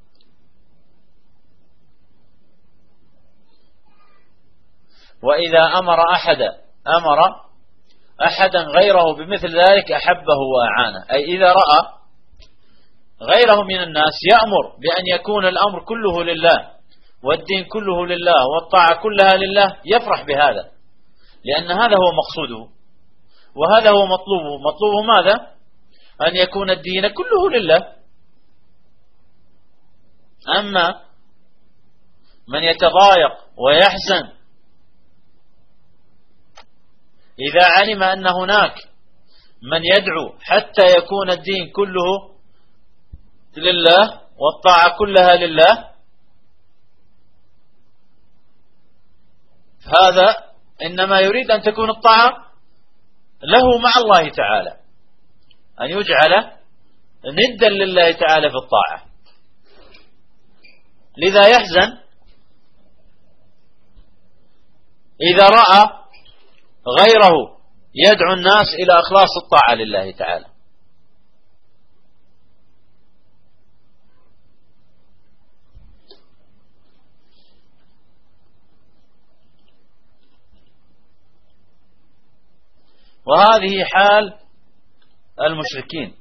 وإذا أمر أحدا غيره بمثل ذلك أحبه وأعانه، أي إذا رأى غيره من الناس يأمر بأن يكون الأمر كله لله والدين كله لله والطاعة كلها لله يفرح بهذا، لأن هذا هو مقصوده وهذا هو مطلوبه ماذا؟ أن يكون الدين كله لله. أما من يتضايق ويحزن إذا علم أن هناك من يدعو حتى يكون الدين كله لله والطاعة كلها لله، هذا إنما يريد أن تكون الطاعة له مع الله تعالى، أن يجعل ندا لله تعالى في الطاعة. لذا يحزن إذا رأى غيره يدعو الناس إلى إخلاص الطاعة لله تعالى. وهذه حال المشركين.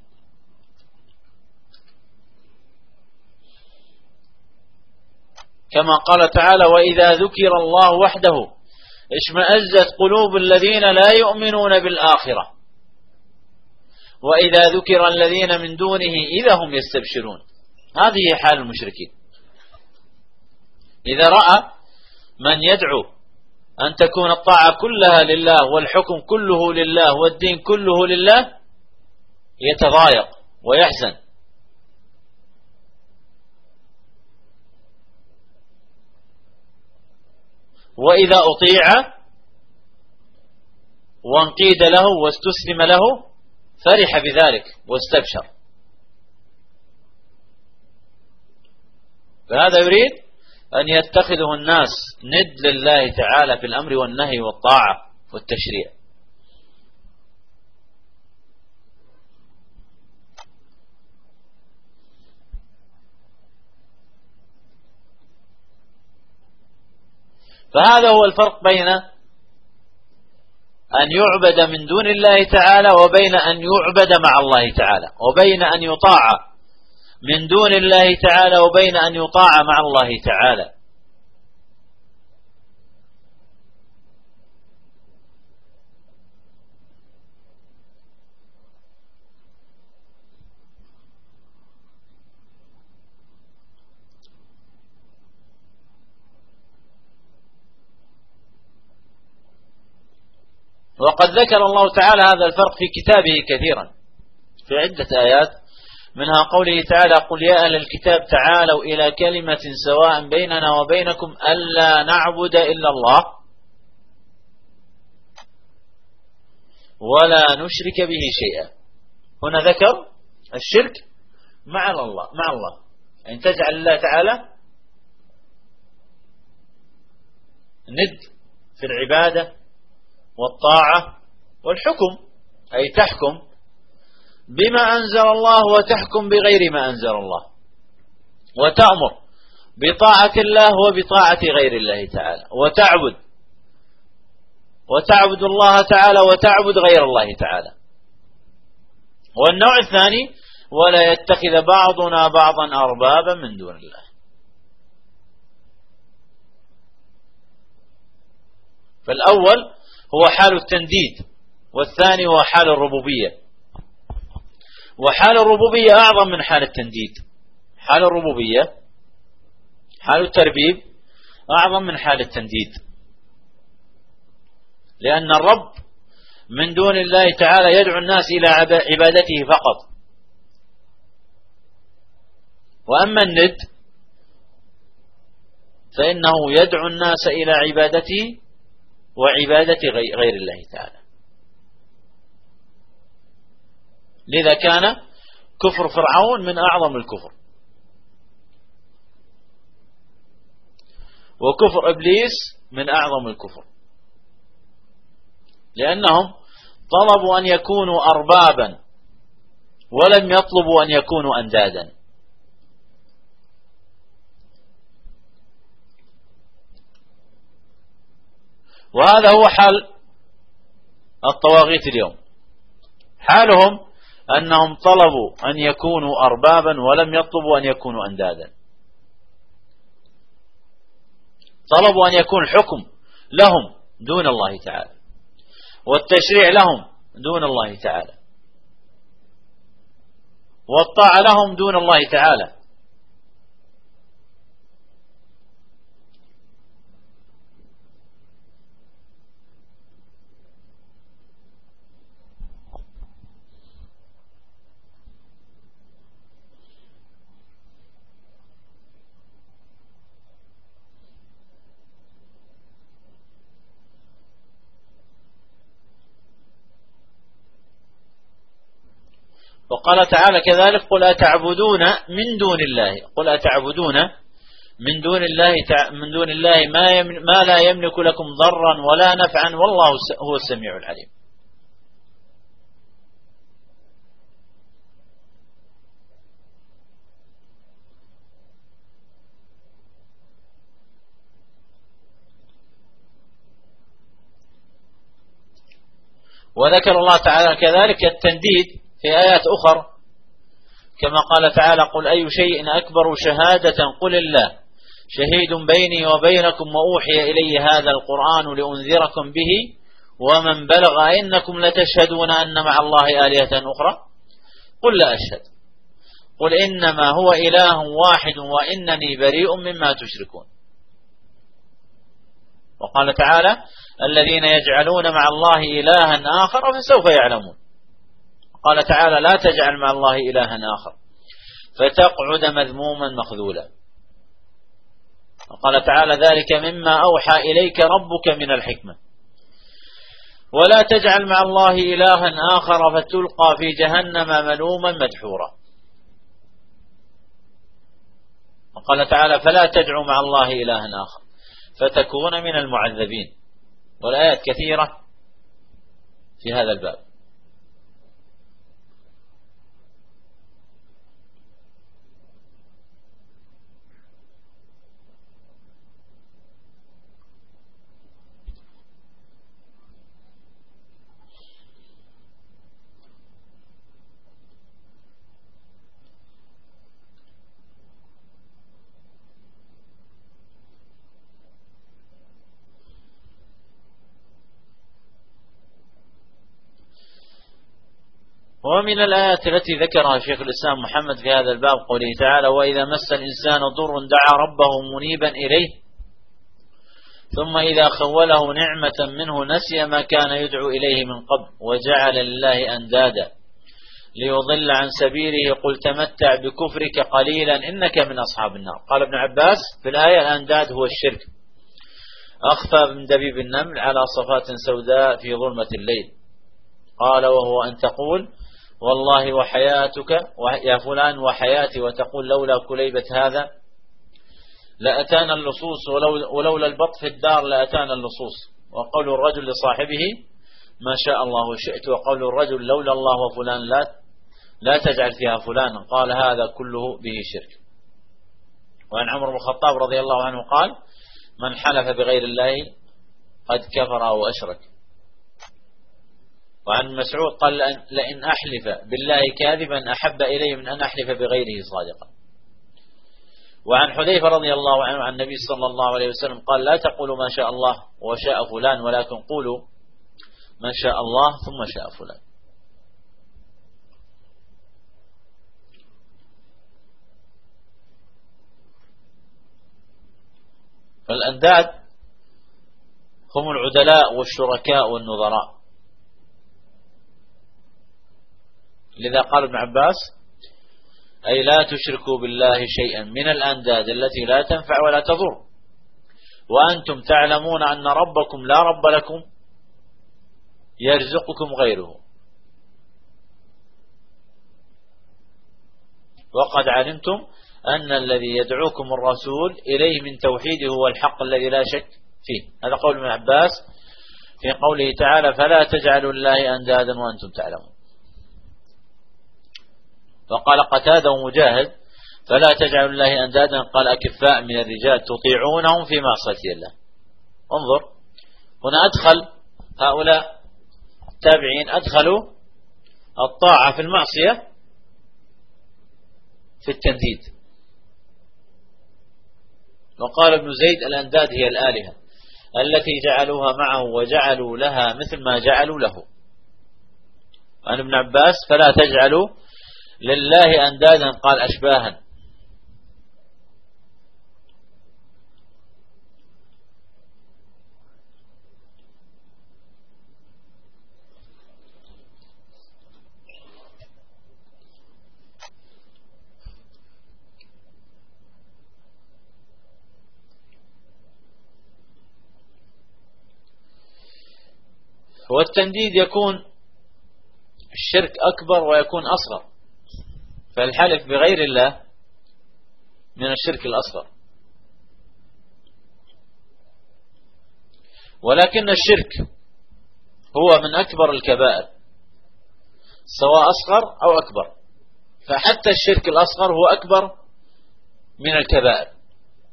كما قال تعالى: وإذا ذكر الله وحده اشمأزت قلوب الذين لا يؤمنون بالآخرة وإذا ذكر الذين من دونه إذا هم يستبشرون. هذه حال المشركين. إذا رأى من يدعو أن تكون الطاعة كلها لله والحكم كله لله والدين كله لله يتضايق ويحزن. وإذا أطيع وانقيد له واستسلم له فرح بذلك واستبشر. فهذا يريد أن يتخذه الناس ند لله تعالى في الأمر والنهي والطاعة والتشريع. فهذا هو الفرق بين أن يعبد من دون الله تعالى وبين أن يعبد مع الله تعالى، وبين أن يطاع من دون الله تعالى وبين أن يطاع مع الله تعالى. وقد ذكر الله تعالى هذا الفرق في كتابه كثيرا في عدة آيات، منها قوله تعالى: قل يا أهل الكتاب تعالوا إلى كلمة سواء بيننا وبينكم ألا نعبد إلا الله ولا نشرك به شيئا. هنا ذكر الشرك مع الله أن تجعل الله تعالى ند في العبادة والطاعة والحكم، أي تحكم بما أنزل الله وتحكم بغير ما أنزل الله، وتأمر بطاعة الله وبطاعة غير الله تعالى، وتعبد الله تعالى وتعبد غير الله تعالى. والنوع الثاني: ولا يتخذ بعضنا بعضا أربابا من دون الله. فالأول هو حال التنديد، والثاني هو حال الربوبية. وحال الربوبية أعظم من حال التنديد. حال الربوبية، حال التربيب، أعظم من حال التنديد، لأن الرب من دون الله تعالى يدعو الناس إلى عبادته فقط. وأما الند فإنه يدعو الناس إلى عبادته وعبادة غير الله تعالى. لذا كان كفر فرعون من أعظم الكفر، وكفر إبليس من أعظم الكفر، لأنهم طلبوا أن يكونوا أربابا ولم يطلبوا أن يكونوا أندادا. وهذا هو حال الطواغيت اليوم، حالهم أنهم طلبوا أن يكونوا أربابا ولم يطلبوا أن يكونوا أندادا. طلبوا أن يكون الحكم لهم دون الله تعالى، والتشريع لهم دون الله تعالى، والطاعة لهم دون الله تعالى. وقال تعالى كذلك: قل أتعبدون من دون الله، قل أتعبدون من دون الله ما لا يملك لكم ضرا ولا نفعا والله هو السميع العليم. وذكر الله تعالى كذلك التنديد في آيات أخرى، كما قال تعالى: قل أي شيء أكبر شهادة قل الله شهيد بيني وبينكم وأوحي إلي هذا القرآن لأنذركم به ومن بلغ إنكم لتشهدون أن مع الله آلهة أخرى قل لا أشهد قل إنما هو إله واحد وإنني بريء مما تشركون. وقال تعالى: الذين يجعلون مع الله إلها آخر فسوف يعلمون. قال تعالى: لا تجعل مع الله إلها آخر فتقعد مذموما مخذولا. وقال تعالى: ذلك مما أوحى إليك ربك من الحكمة ولا تجعل مع الله إلها آخر فتلقى في جهنم ملوما مدحورا. وقال تعالى: فلا تدعوا مع الله إلها آخر فتكون من المعذبين. والآيات كثيرة في هذا الباب. ومن الآيات التي ذكرها شيخ الإسلام محمد في هذا الباب قوله تعالى: وإذا مس الإنسان ضر دعا ربه منيبا إليه ثم إذا خوله نعمة منه نسي ما كان يدعو إليه من قبل وجعل لله أندادا ليضل عن سبيله قل تمتع بكفرك قليلا إنك من أصحاب النار. قال ابن عباس في الآية: الأنداد هو الشرك أخفى من دبيب النمل على صفات سوداء في ظلمة الليل. قال: وهو أن تقول والله وحياتك يا فلان وحياتي وتقول لولا كليبة هذا لأتانا اللصوص ولولا البط في الدار لأتانا اللصوص. وقول الرجل لصاحبه ما شاء الله وشئت، وقول الرجل لولا الله وفلان لا تجعل فيها فلانا. قال: هذا كله به شرك. وعن عمر بن الخطاب رضي الله عنه قال: من حلف بغير الله قد كفر أو أشرك. وعن مسعود قال: لئن أحلف بالله كاذبا أحب إلي من أن أحلف بغيره صادقا. وعن حذيفة رضي الله عنه عن النبي صلى الله عليه وسلم قال: لا تقولوا ما شاء الله وشاء فلان ولكن قولوا ما شاء الله ثم شاء فلان. فالأنداد هم العدلاء والشركاء والنظراء. لذا قال ابن عباس: أي لا تشركوا بالله شيئا من الأنداد التي لا تنفع ولا تضر وأنتم تعلمون أن ربكم لا رب لكم يرزقكم غيره، وقد علمتم أن الذي يدعوكم الرسول إليه من توحيده هو الحق الذي لا شك فيه. هذا قول ابن عباس في قوله تعالى فلا تجعلوا الله أندادا وأنتم تعلمون. وقال قتادة ومجاهد فلا تجعلوا الله أندادا، قال أكفاء من الرجال تطيعونهم في معصية الله. انظر هنا أدخل هؤلاء التابعين أدخلوا الطاعة في المعصية في التنديد. وقال ابن زيد الأنداد هي الآلهة التي جعلوها معه وجعلوا لها مثل ما جعلوا له. عن ابن عباس فلا تجعلوا لله أندادا قال أشباها. والتنديد يكون الشرك أكبر ويكون أصغر، فالحلف بغير الله من الشرك الأصغر، ولكن الشرك هو من أكبر الكبائر سواء أصغر أو أكبر، فحتى الشرك الأصغر هو أكبر من الكبائر.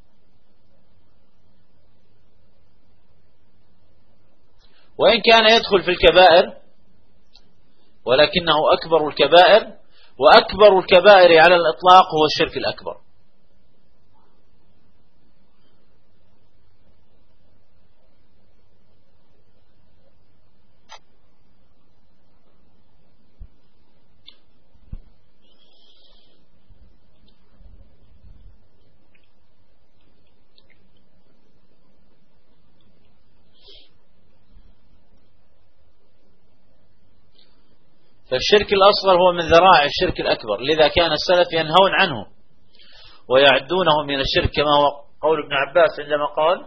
وإن كان يدخل في الكبائر ولكنه أكبر الكبائر، وأكبر الكبائر على الإطلاق هو الشرك الأكبر. فالشرك الأصغر هو من ذراع الشرك الأكبر، لذا كان السلف ينهون عنه ويعدونه من الشرك، كما هو قول ابن عباس عندما قال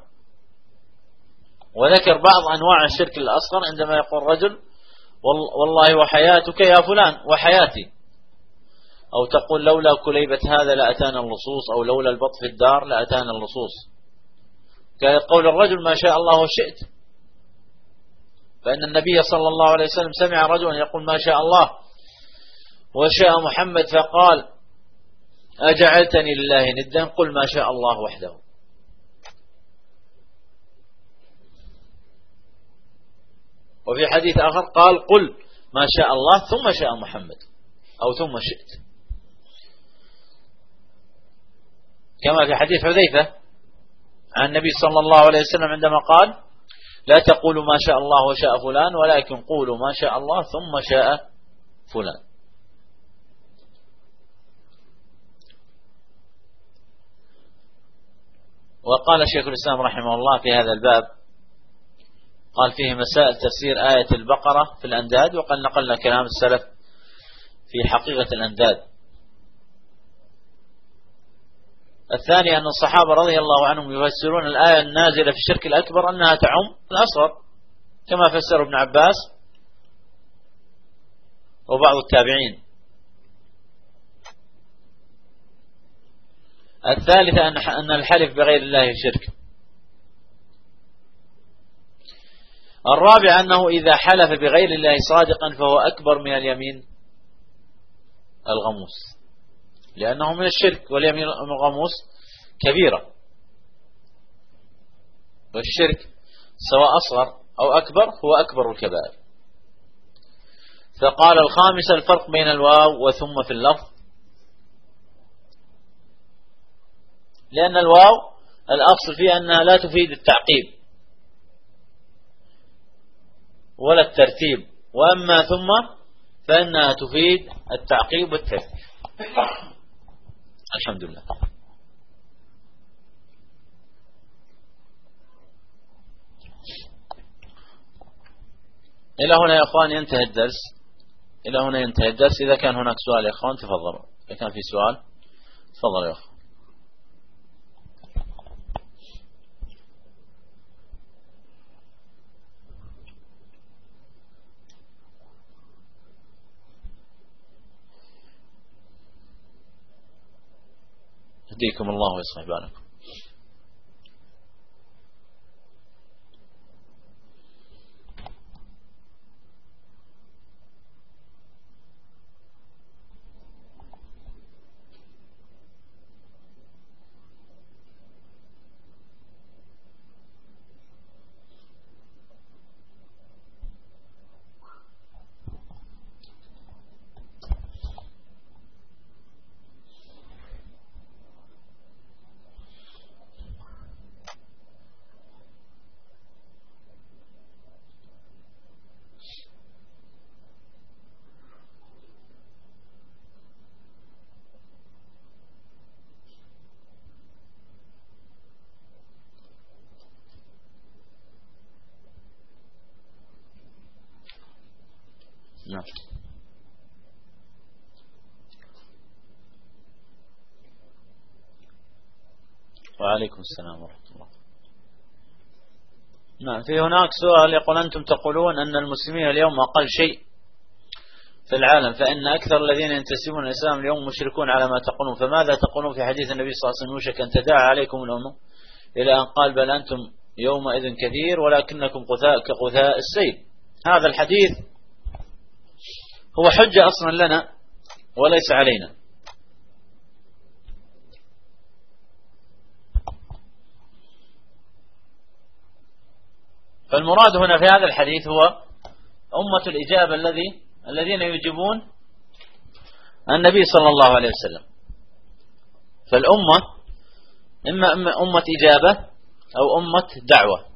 وذكر بعض أنواع الشرك الأصغر عندما يقول رجل والله وحياتك يا فلان وحياتي، أو تقول لولا كليبة هذا لأتانا اللصوص، أو لولا البط في الدار لأتانا اللصوص. قول الرجل ما شاء الله وشئت، فإن النبي صلى الله عليه وسلم سمع رجلا يقول ما شاء الله وشاء محمد فقال أجعلتني لله ندا قل ما شاء الله وحده. وفي حديث آخر قال قل ما شاء الله ثم شاء محمد أو ثم شئت، كما في حديث حذيفة عن النبي صلى الله عليه وسلم عندما قال لا تقولوا ما شاء الله وشاء فلان ولكن قولوا ما شاء الله ثم شاء فلان. وقال شيخ الإسلام رحمه الله في هذا الباب قال فيه مسائل تفسير آية البقرة في الأنداد، وقد نقلنا كلام السلف في حقيقة الأنداد. الثاني أن الصحابة رضي الله عنهم يفسرون الآية النازلة في الشرك الأكبر أنها تعم الأصغر كما فسر ابن عباس وبعض التابعين. الثالثة أن الحلف بغير الله شرك. الرابع أنه إذا حلف بغير الله صادقا فهو أكبر من اليمين الغموس، لأنه من الشرك، واليمين الغموس كبيرة، والشرك سواء أصغر أو أكبر هو أكبر الكبائر. فقال الخامس الفرق بين الواو وثم في اللفظ، لأن الواو الأصل فيها أنها لا تفيد التعقيب ولا الترتيب، وأما ثم فإنها تفيد التعقيب والترتيب. الحمد لله. إلى هنا يا أخوان ينتهي الدرس، إلى هنا ينتهي الدرس. إذا كان هناك سؤال يا أخوان تفضلوا، إذا كان في سؤال تفضلوا يا أخوان. يهديكم الله ويصلح بالكم. نعم. وعليكم السلام ورحمة الله. نعم. في هناك سؤال يقول: أنتم تقولون أن المسلمين اليوم أقل شيء في العالم، فإن أكثر الذين ينتسبون الإسلام اليوم مشركون على ما تقولون، فماذا تقولون في حديث النبي صلى الله عليه وسلم: يوشك أن تداعى عليكم الأمم، إلى أن قال: بل أنتم يومئذ كثير ولكنكم كغثاء السيل. هذا الحديث هو حجة أصلا لنا وليس علينا. فالمراد هنا في هذا الحديث هو أمة الإجابة الذين يجيبون النبي صلى الله عليه وسلم. فالأمة إما أمة إجابة أو أمة دعوة.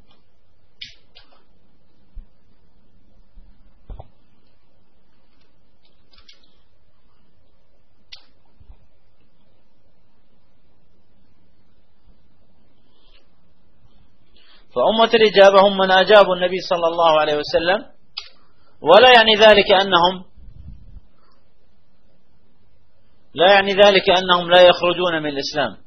فأمة الإجابة هم من أجابوا النبي صلى الله عليه وسلم، ولا يعني ذلك أنهم لا يخرجون من الإسلام.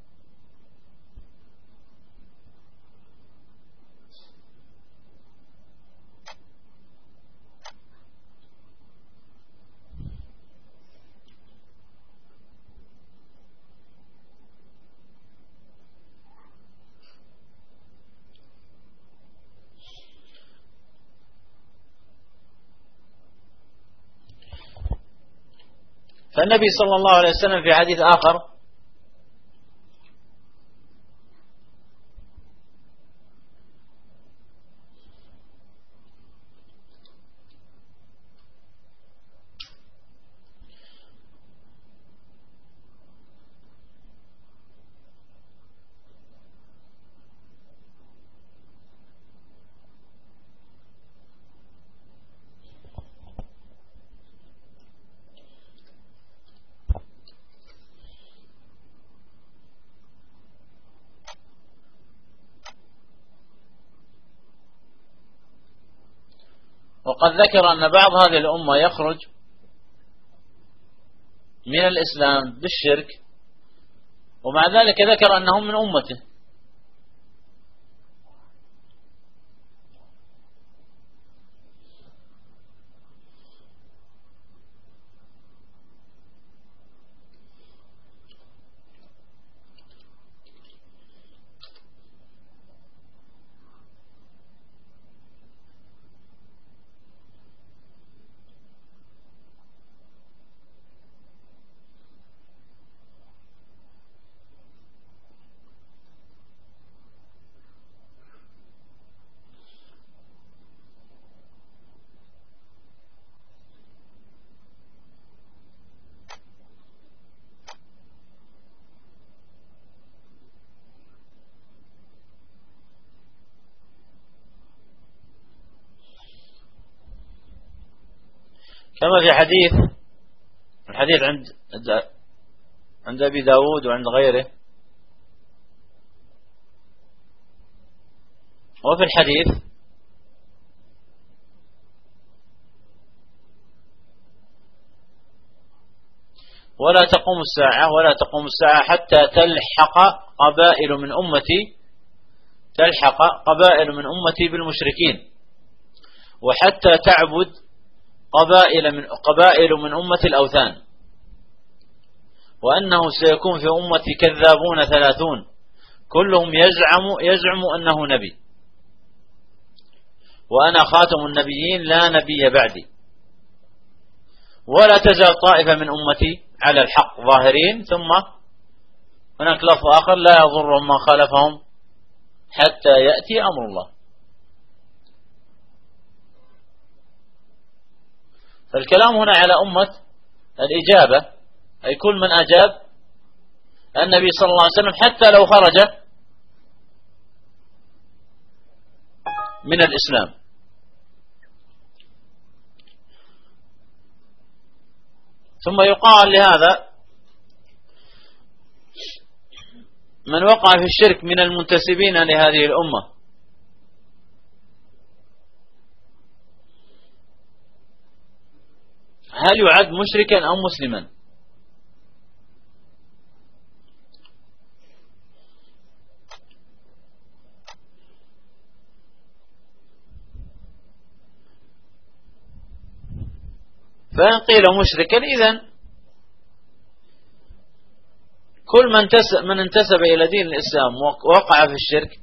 فالنبي صلى الله عليه وسلم في حديث آخر وقد ذكر أن بعض هذه الأمة يخرج من الإسلام بالشرك، ومع ذلك ذكر أنهم من أمته. كما في الحديث عند أبي داود وعند غيره. وفي الحديث: ولا تقوم الساعة حتى تلحق قبائل من أمتي بالمشركين، وحتى تعبد قبائل من أمة الأوثان، وأنه سيكون في أمتي كذابون 30 كلهم يزعم أنه نبي، وأنا خاتم النبيين لا نبي بعدي، ولا تزال طائفة من أمتي على الحق ظاهرين، ثم هناك لفظ آخر لا يضرهم من خالفهم حتى يأتي أمر الله. فالكلام هنا على أمة الإجابة، أي كل من أجاب النبي صلى الله عليه وسلم حتى لو خرج من الإسلام. ثم يقال لهذا من وقع في الشرك من المنتسبين لهذه الأمة هل يعد مشركا أو مسلما؟ فإن قيل مشركا إذن كل من انتسب إلى دين الإسلام وقع في الشرك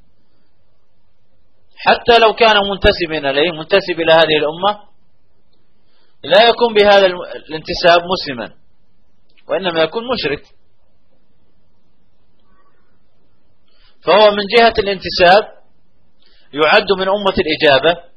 حتى لو كان منتسبا إليه، منتسب إلى هذه الأمة، لا يكون بهذا الانتساب مسلما، وإنما يكون مشرك. فهو من جهة الانتساب يعد من أمة الإجابة،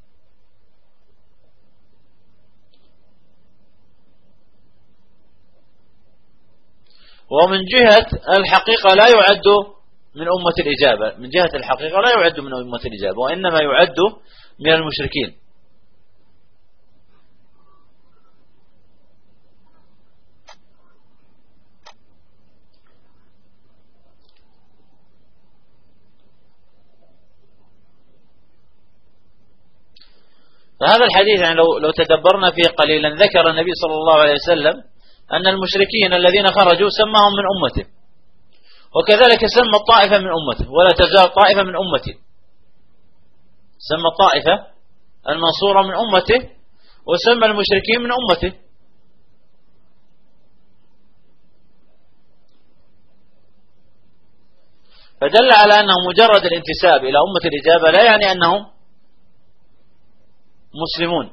ومن جهة الحقيقة لا يعد من أمة الإجابة، من جهة الحقيقة لا يعد من أمة الإجابة، وإنما يعد من المشركين. فهذا الحديث يعني لو تدبرنا فيه قليلا، ذكر النبي صلى الله عليه وسلم أن المشركين الذين خرجوا سماهم من أمته، وكذلك سمى الطائفة من أمته، ولا تزال طائفة من أمته، سمى الطائفة المنصورة من أمته، وسمى المشركين من أمته. فدل على أنه مجرد الانتساب إلى أمة الإجابة لا يعني أنهم مسلمون.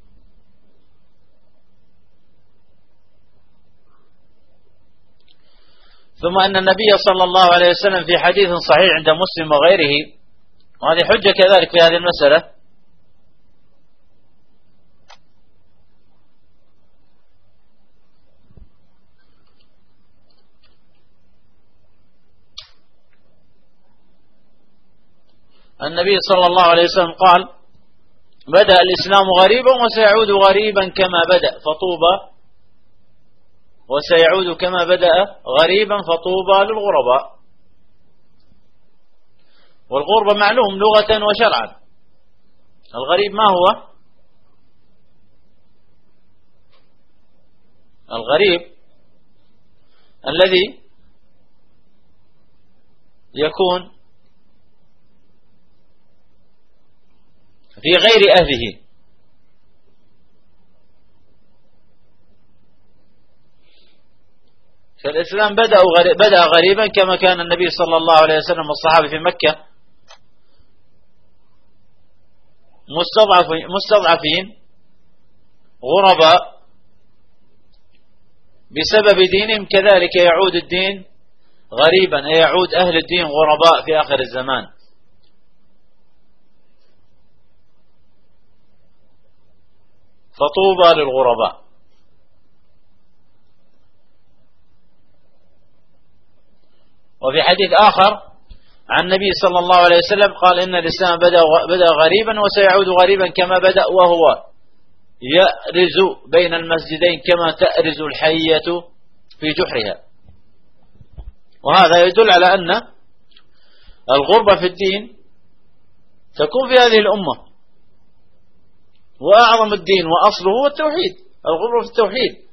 ثم أن النبي صلى الله عليه وسلم في حديث صحيح عند مسلم وغيره، وهذه حجة كذلك في هذه المسألة، النبي صلى الله عليه وسلم قال: بدأ الإسلام غريبا وسيعود غريبا كما بدأ فطوبى، وسيعود كما بدأ غريبا فطوبى للغرباء. والغربة معلوم لغة وشرعا. الغريب ما هو؟ الغريب الذي يكون في غير أهله. فالإسلام بدأ غريبا كما كان النبي صلى الله عليه وسلم والصحابة في مكة مستضعفين غرباء بسبب دينهم، كذلك يعود الدين غريبا، أي يعود أهل الدين غرباء في آخر الزمان. فطوبى للغرباء. وفي حديث آخر عن النبي صلى الله عليه وسلم قال: إن الإسلام بدأ غريبا وسيعود غريبا كما بدأ، وهو يأرز بين المسجدين كما تأرز الحية في جحرها. وهذا يدل على أن الغربة في الدين تكون في هذه الأمة، وأعظم الدين وأصله هو التوحيد، الغربة في التوحيد،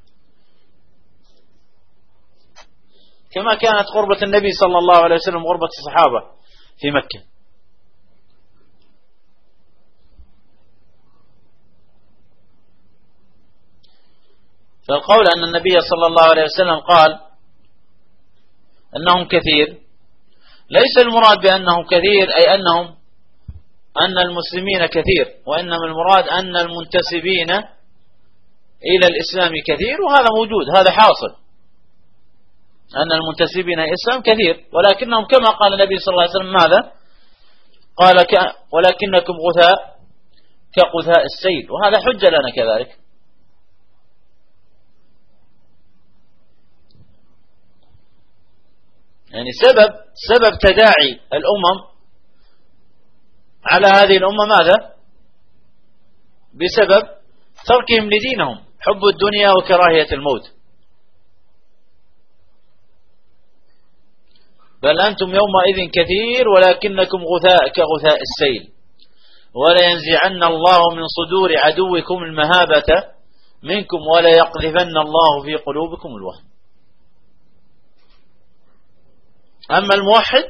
كما كانت غربة النبي صلى الله عليه وسلم غربة الصحابة في مكة. فالقول أن النبي صلى الله عليه وسلم قال: أنهم كثير، ليس المراد بأنهم كثير أي أن المسلمين كثير، وإنما المراد أن المنتسبين إلى الإسلام كثير، وهذا موجود، هذا حاصل، أن المنتسبين إلى الإسلام كثير، ولكنهم كما قال النبي صلى الله عليه وسلم ماذا؟ قال ولكنكم غثاء كغثاء السيل، وهذا حجة لنا كذلك. يعني سبب تداعي الأمم على هذه الأمة ماذا؟ بسبب تركهم لدينهم، حب الدنيا وكراهية الموت. بل أنتم يومئذ كثير ولكنكم غثاء كغثاء السيل، ولا ينزعن الله من صدور عدوكم المهابة منكم ولا يقذفن الله في قلوبكم الوهن. أما الموحد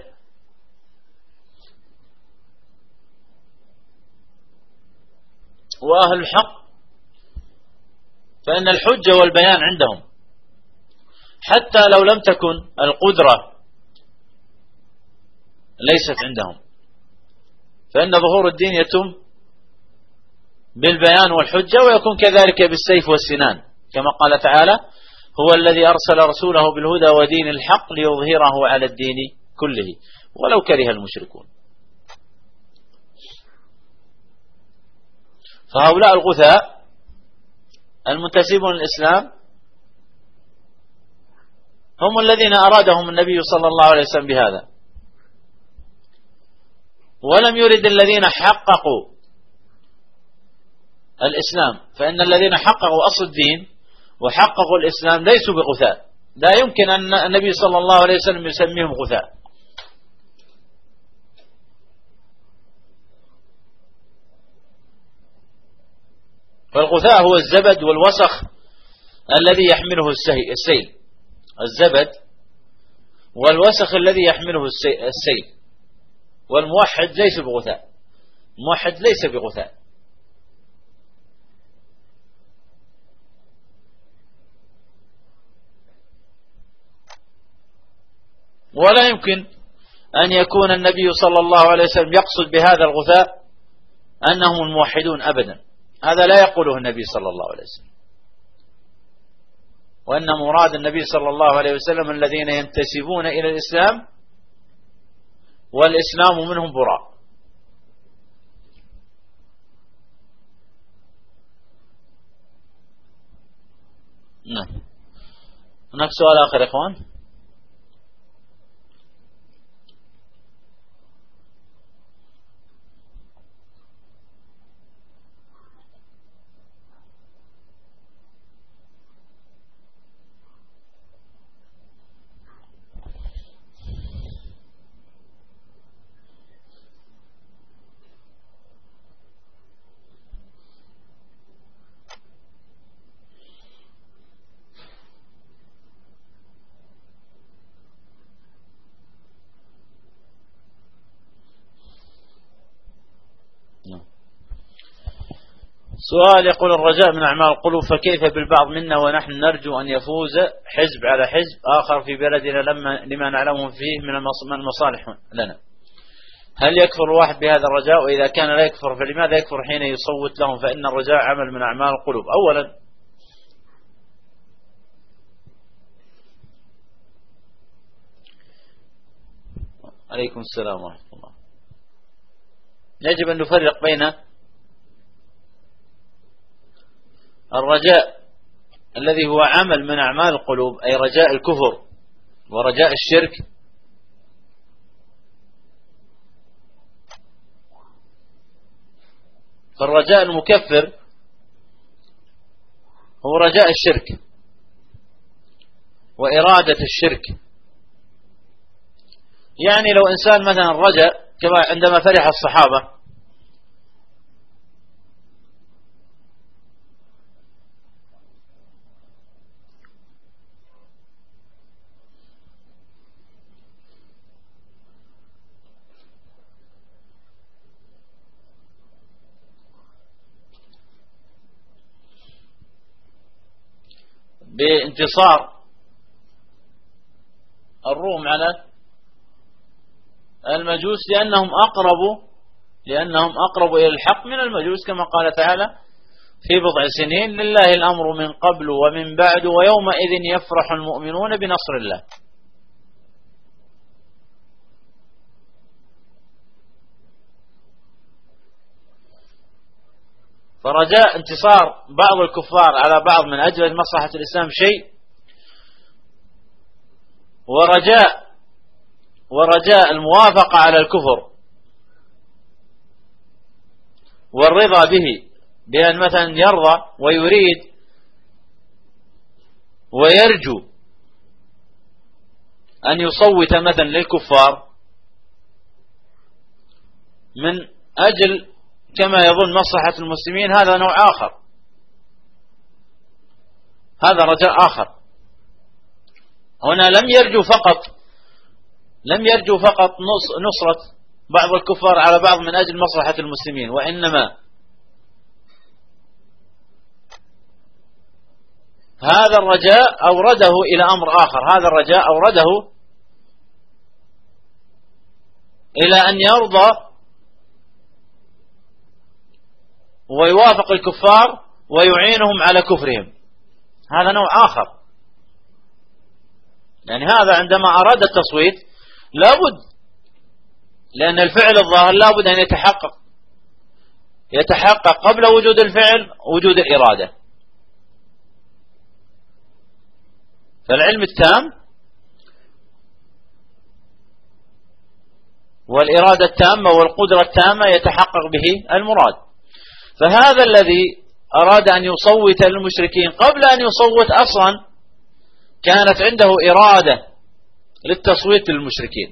وأهل الحق فإن الحجة والبيان عندهم، حتى لو لم تكن القدرة ليست عندهم، فإن ظهور الدين يتم بالبيان والحجة، ويكون كذلك بالسيف والسنان، كما قال تعالى: هو الذي أرسل رسوله بالهدى ودين الحق ليظهره على الدين كله ولو كره المشركون. فهؤلاء الغثاء المنتسبون للإسلام هم الذين أرادهم النبي صلى الله عليه وسلم بهذا، ولم يرد الذين حققوا الإسلام، فإن الذين حققوا أصل الدين وحققوا الإسلام ليسوا بغثاء، لا يمكن أن النبي صلى الله عليه وسلم يسميهم غثاء. فالغثاء هو الزبد والوسخ الذي يحمله السيل، الزبد والوسخ الذي يحمله السيل. والموحد ليس بغثاء، الموحد ليس بغثاء. ولا يمكن أن يكون النبي صلى الله عليه وسلم يقصد بهذا الغثاء أنهم الموحدون أبدا، هذا لا يقوله النبي صلى الله عليه وسلم، وأن مراد النبي صلى الله عليه وسلم الذين ينتسبون إلى الإسلام والإسلام منهم براء. نعم. هناك سؤال آخر يا إخوان؟ سؤال يقول: الرجاء من أعمال القلوب، فكيف بالبعض منا ونحن نرجو أن يفوز حزب على حزب آخر في بلدنا لما نعلمه فيه من المصالح لنا؟ هل يكفر الواحد بهذا الرجاء؟ وإذا كان لا يكفر فلماذا يكفر حين يصوت لهم؟ فإن الرجاء عمل من أعمال القلوب. أولا، عليكم السلام ورحمة الله، يجب أن نفرق بين الرجاء الذي هو عمل من أعمال القلوب، أي رجاء الكفر ورجاء الشرك، فالرجاء المكفر هو رجاء الشرك وإرادة الشرك. يعني لو إنسان مثلا رجاء كما عندما فرح الصحابة بانتصار الروم على المجوس لأنهم أقرب إلى الحق من المجوس، كما قال تعالى في بضع سنين لله الأمر من قبل ومن بعد ويومئذ يفرح المؤمنون بنصر الله. فرجاء انتصار بعض الكفار على بعض من أجل مصلحة الإسلام شيء، ورجاء الموافقة على الكفر والرضا به، بأن مثلا يرضى ويريد ويرجو أن يصوت مثلا للكفار من أجل كما يظن مصلحة المسلمين، هذا نوع آخر، هذا رجاء آخر. هنا لم يرجو فقط نصرة بعض الكفار على بعض من أجل مصلحة المسلمين، وإنما هذا الرجاء أورده إلى أمر آخر، هذا الرجاء أورده إلى أن يرضى ويوافق الكفار ويعينهم على كفرهم، هذا نوع آخر. يعني هذا عندما أراد التصويت لابد، لأن الفعل الظاهر لابد أن يتحقق قبل وجود الفعل وجود الإرادة. فالعلم التام والإرادة التامة والقدرة التامة يتحقق به المراد. فهذا الذي أراد أن يصوت للمشركين قبل أن يصوت أصلا كانت عنده إرادة للتصويت للمشركين.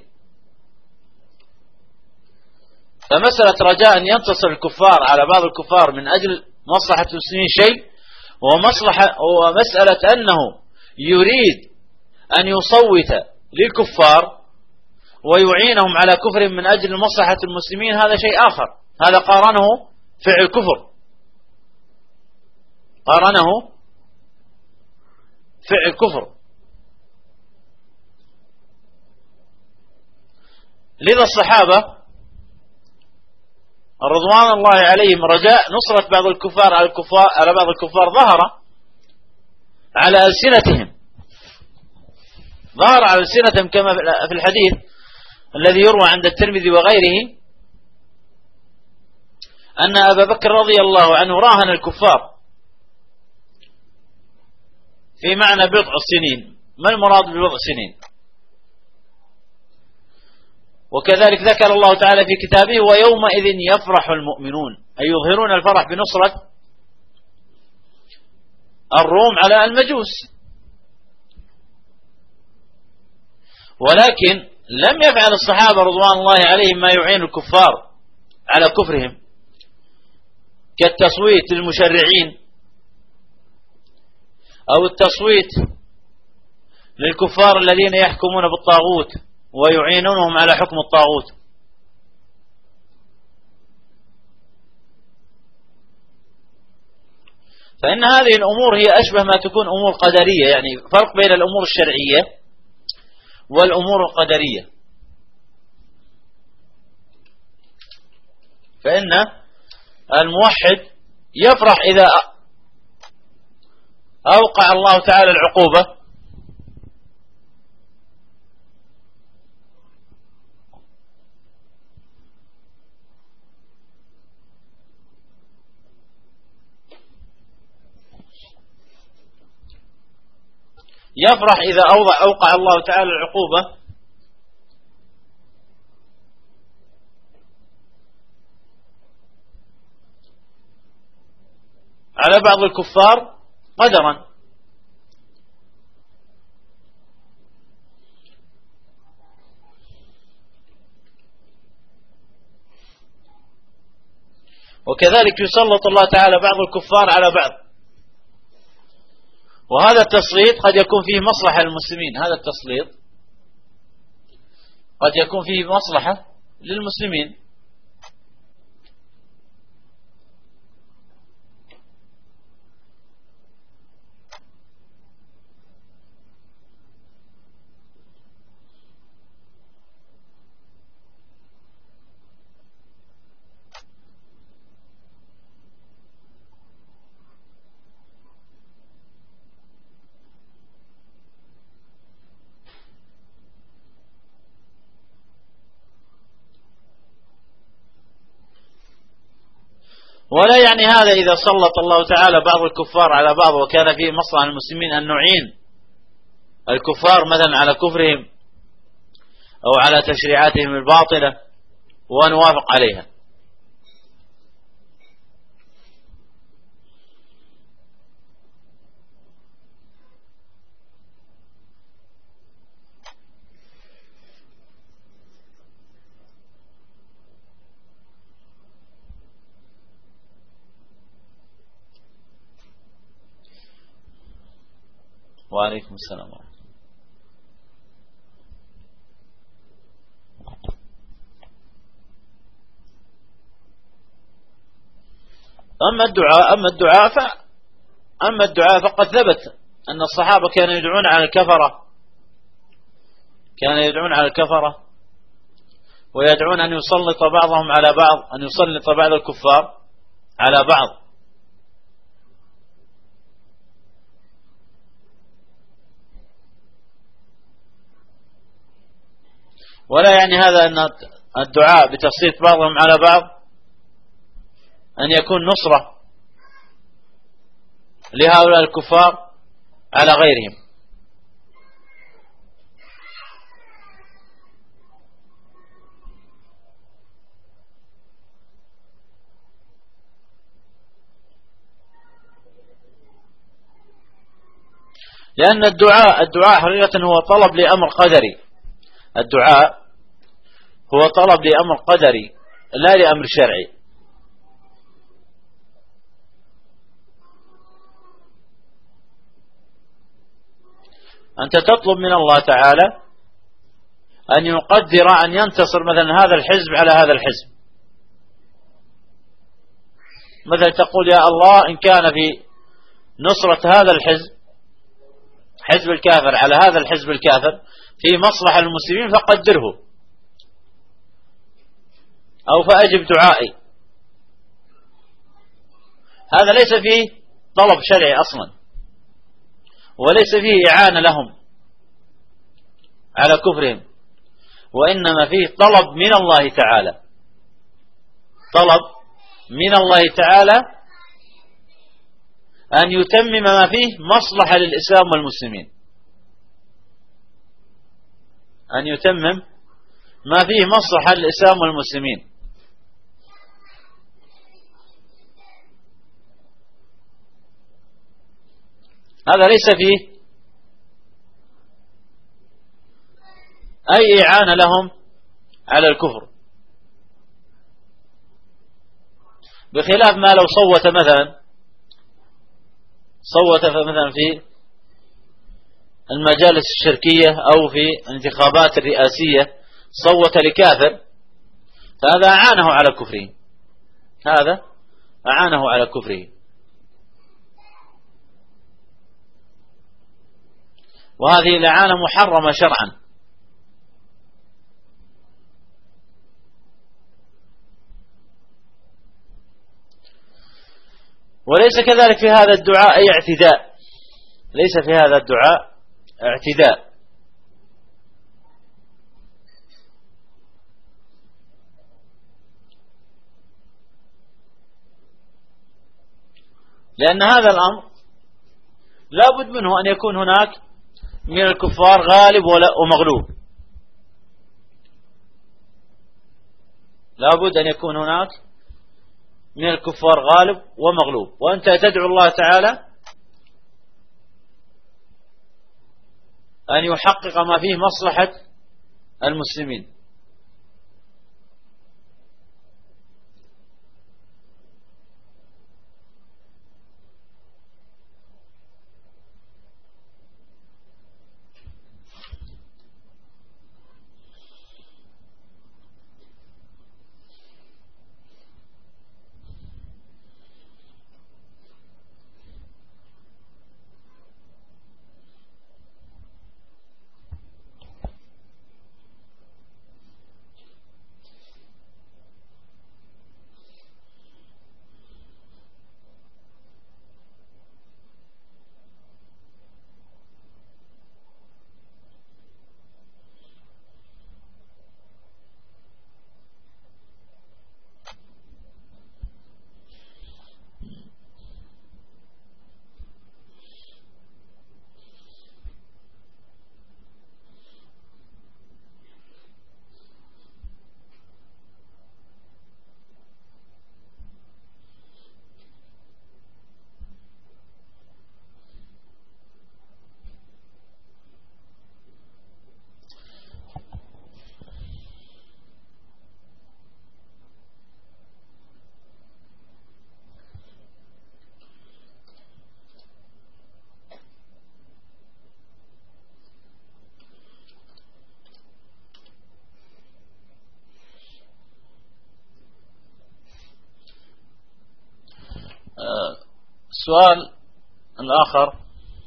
فمسألة رجاء أن ينتصر الكفار على بعض الكفار من أجل مصلحة المسلمين شيء، ومسألة أنه يريد أن يصوت للكفار ويعينهم على كفر من أجل مصلحة المسلمين هذا شيء آخر. هذا قارنه فعل كفر، قارنه فعل كفر. لذا الصحابة رضوان الله عليهم رجاء نصرة بعض الكفار على بعض الكفار ظهر على ألسنتهم كما في الحديث الذي يروى عند الترمذي وغيره أن أبا بكر رضي الله عنه راهن الكفار في معنى بضع سنين. ما المراد ببضع سنين؟ وكذلك ذكر الله تعالى في كتابه ويومئذ يفرح المؤمنون، أي يظهرون الفرح بنصرة الروم على المجوس. ولكن لم يفعل الصحابة رضوان الله عليهم ما يعين الكفار على كفرهم كالتصويت للمشرعين أو التصويت للكفار الذين يحكمون بالطاغوت ويعينونهم على حكم الطاغوت. فإن هذه الأمور هي أشبه ما تكون أمور قدرية، يعني فرق بين الأمور الشرعية والأمور القدرية. فإن الموحد يفرح إذا أوقع الله تعالى العقوبة، يفرح إذا أوقع الله تعالى العقوبة على بعض الكفار قدرا. وكذلك يسلط الله تعالى بعض الكفار على بعض، وهذا التسليط قد يكون فيه مصلحة للمسلمين، هذا التسليط قد يكون فيه مصلحة للمسلمين. ولا يعني هذا إذا سلط الله تعالى بعض الكفار على بعض وكان فيه مصلحة المسلمين أن نعين الكفار مثلا على كفرهم أو على تشريعاتهم الباطلة ونوافق عليها. وعليكم السلام ورحمة الله. أما الدعاء فقد ثبت أن الصحابة كانوا يدعون على الكفرة ويدعون أن يسلط بعضهم على بعض، أن يسلط بعض الكفار على بعض. ولا يعني هذا أن الدعاء بتسليط بعضهم على بعض أن يكون نصرة لهؤلاء الكفار على غيرهم. لأن الدعاء حقيقة هو طلب لأمر قدري. الدعاء هو طلب لأمر قدري لا لأمر شرعي. أنت تطلب من الله تعالى أن يقدر أن ينتصر مثلا هذا الحزب على هذا الحزب. مثلا تقول يا الله إن كان في نصرة هذا الحزب، حزب الكافر، على هذا الحزب الكافر في مصلحة المسلمين فقدره، أو فأجب دعائي. هذا ليس فيه طلب شرعي أصلا، وليس فيه إعانة لهم على كفرهم، وإنما فيه طلب من الله تعالى، طلب من الله تعالى أن يتمم ما فيه مصلحة للإسلام والمسلمين، أن يتمم ما فيه مصلحة للإسلام والمسلمين. هذا ليس فيه أي إعانة لهم على الكفر، بخلاف ما لو صوت مثلا في المجالس الشركية أو في الانتخابات الرئاسية صوت لكافر، فهذا أعانه على كفره، هذا أعانه على كفره. وهذه الإعانة محرمة شرعا. وليس كذلك في هذا الدعاء أي اعتداء، ليس في هذا الدعاء اعتداء، لأن هذا الأمر لا بد منه أن يكون هناك من الكفار غالب ومغلوب، لا بد أن يكون هناك من الكفار غالب ومغلوب، وأنت تدعو الله تعالى أن يحقق ما فيه مصلحة المسلمين. السؤال الآخر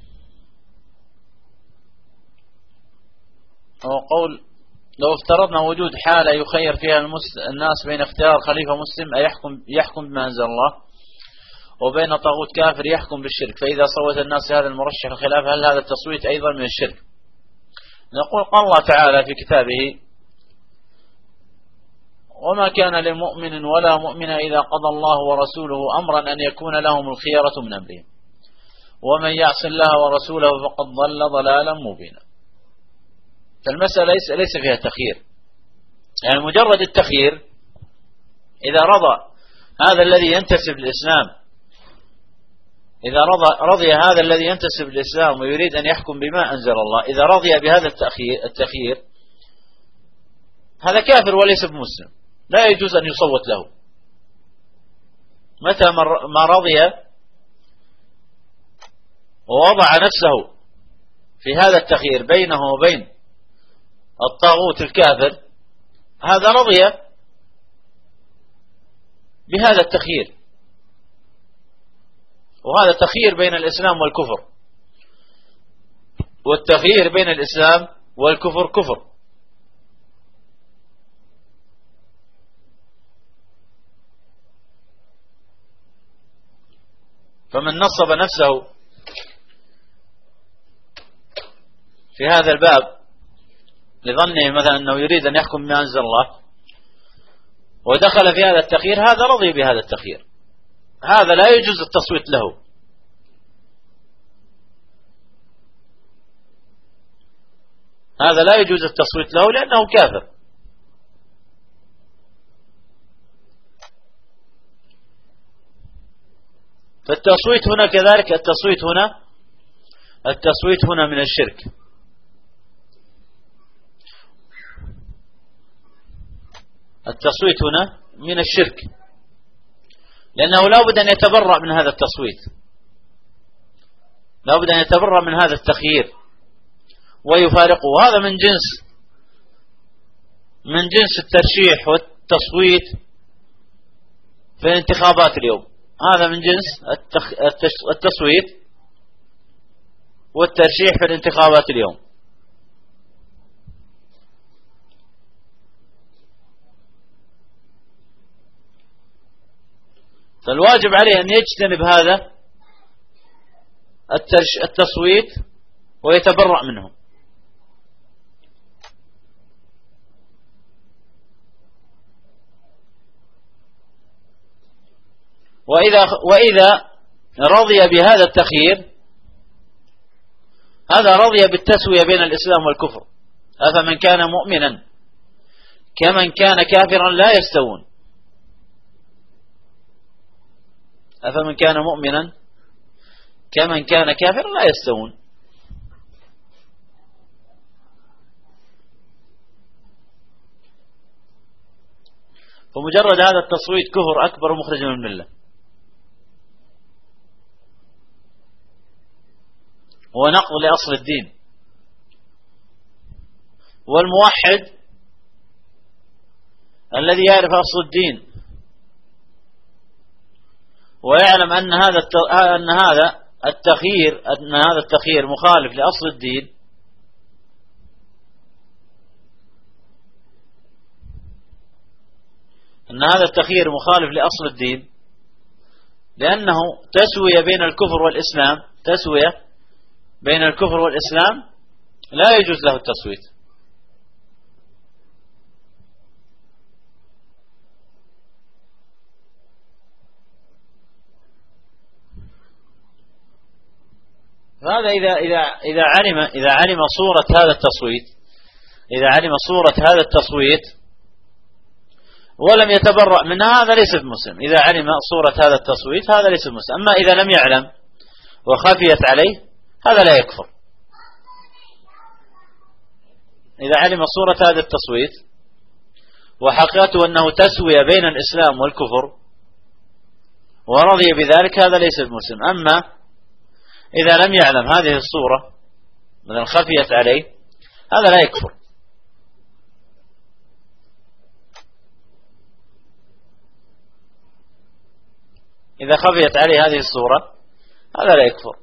هو قول: لو افترضنا وجود حالة يخير فيها الناس بين اختيار خليفة مسلم يحكم بما أنزل الله وبين طاغوت كافر يحكم بالشرك، فإذا صوت الناس هذا المرشح الخلافة هل هذا التصويت أيضا من الشرك؟ نقول: قال الله تعالى في كتابه: وما كان لمؤمن ولا مؤمنة إذا قضى الله ورسوله أمرا أن يكون لهم الخيرة من أمرهم ومن يعص الله ورسوله فقد ضل ضلالا مبينا. فالمسألة ليس فيها تخيير، يعني مجرد التخيير إذا هذا الذي ينتسب للإسلام، إذا رضي هذا الذي ينتسب للإسلام ويريد أن يحكم بما أنزل الله، إذا رضي بهذا التخيير هذا كافر وليس بمسلم، لا يجوز أن يصوت له. متى ما رضي ووضع نفسه في هذا التخيير بينه وبين الطاغوت الكافر، هذا رضي بهذا التخيير، وهذا تخيير بين الإسلام والكفر، والتخيير بين الإسلام والكفر كفر. فمن نصب نفسه في هذا الباب لظنه مثلا أنه يريد أن يحكم بما أنزل الله ودخل في هذا التخيير، هذا رضي بهذا التخيير، هذا لا يجوز التصويت له. هذا لا يجوز التصويت له لأنه كافر. فالتصويت هنا كذلك، التصويت هنا من الشرك. التصويت هنا من الشرك، لأنه لا بد أن يتبرأ من هذا التصويت، لا بد أن يتبرأ من هذا التخيير ويفارقه. وهذا من جنس الترشيح والتصويت في الانتخابات اليوم، هذا من جنس التصويت والترشيح في الانتخابات اليوم. فالواجب عليه أن يجتنب هذا التصويت ويتبرأ منه. وإذا رضي بهذا التخيير، هذا رضي بالتسوية بين الإسلام والكفر. أفمن كان مؤمنا كمن كان كافرا لا يستوون. أفمن كان مؤمنا كمن كان كافرا لا يستوون. فمجرد هذا التصويت كفر أكبر مخرج من الملة. ونقض لأصل الدين. والموحد الذي يعرف أصل الدين ويعلم أن هذا التخيير مخالف لأصل الدين، أن هذا التخيير مخالف لأصل الدين لأنه تسوية بين الكفر والإسلام، تسوية بين الكفر والإسلام، لا يجوز له التصويت. هذا إذا علم صورة هذا التصويت، إذا علم صورة هذا التصويت ولم يتبرأ منها، هذا ليس بمسلم. إذا علم صورة هذا التصويت هذا ليس بمسلم. أما إذا لم يعلم وخفيت عليه هذا لا يكفر. إذا علم صورة هذا التصويت وحقيقته أنه تسوية بين الإسلام والكفر ورضي بذلك هذا ليس بمسلم. أما إذا لم يعلم هذه الصورة مثلا خفيت عليه هذا لا يكفر. إذا خفيت عليه هذه الصورة هذا لا يكفر.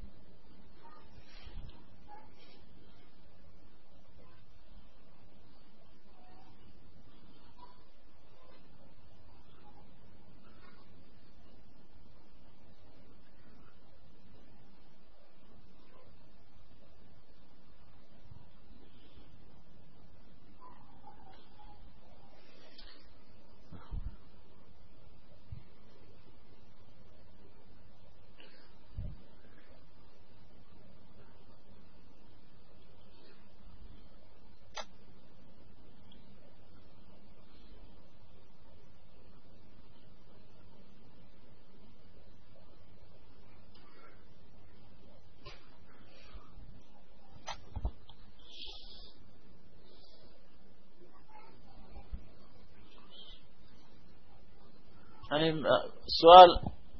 يعني سؤال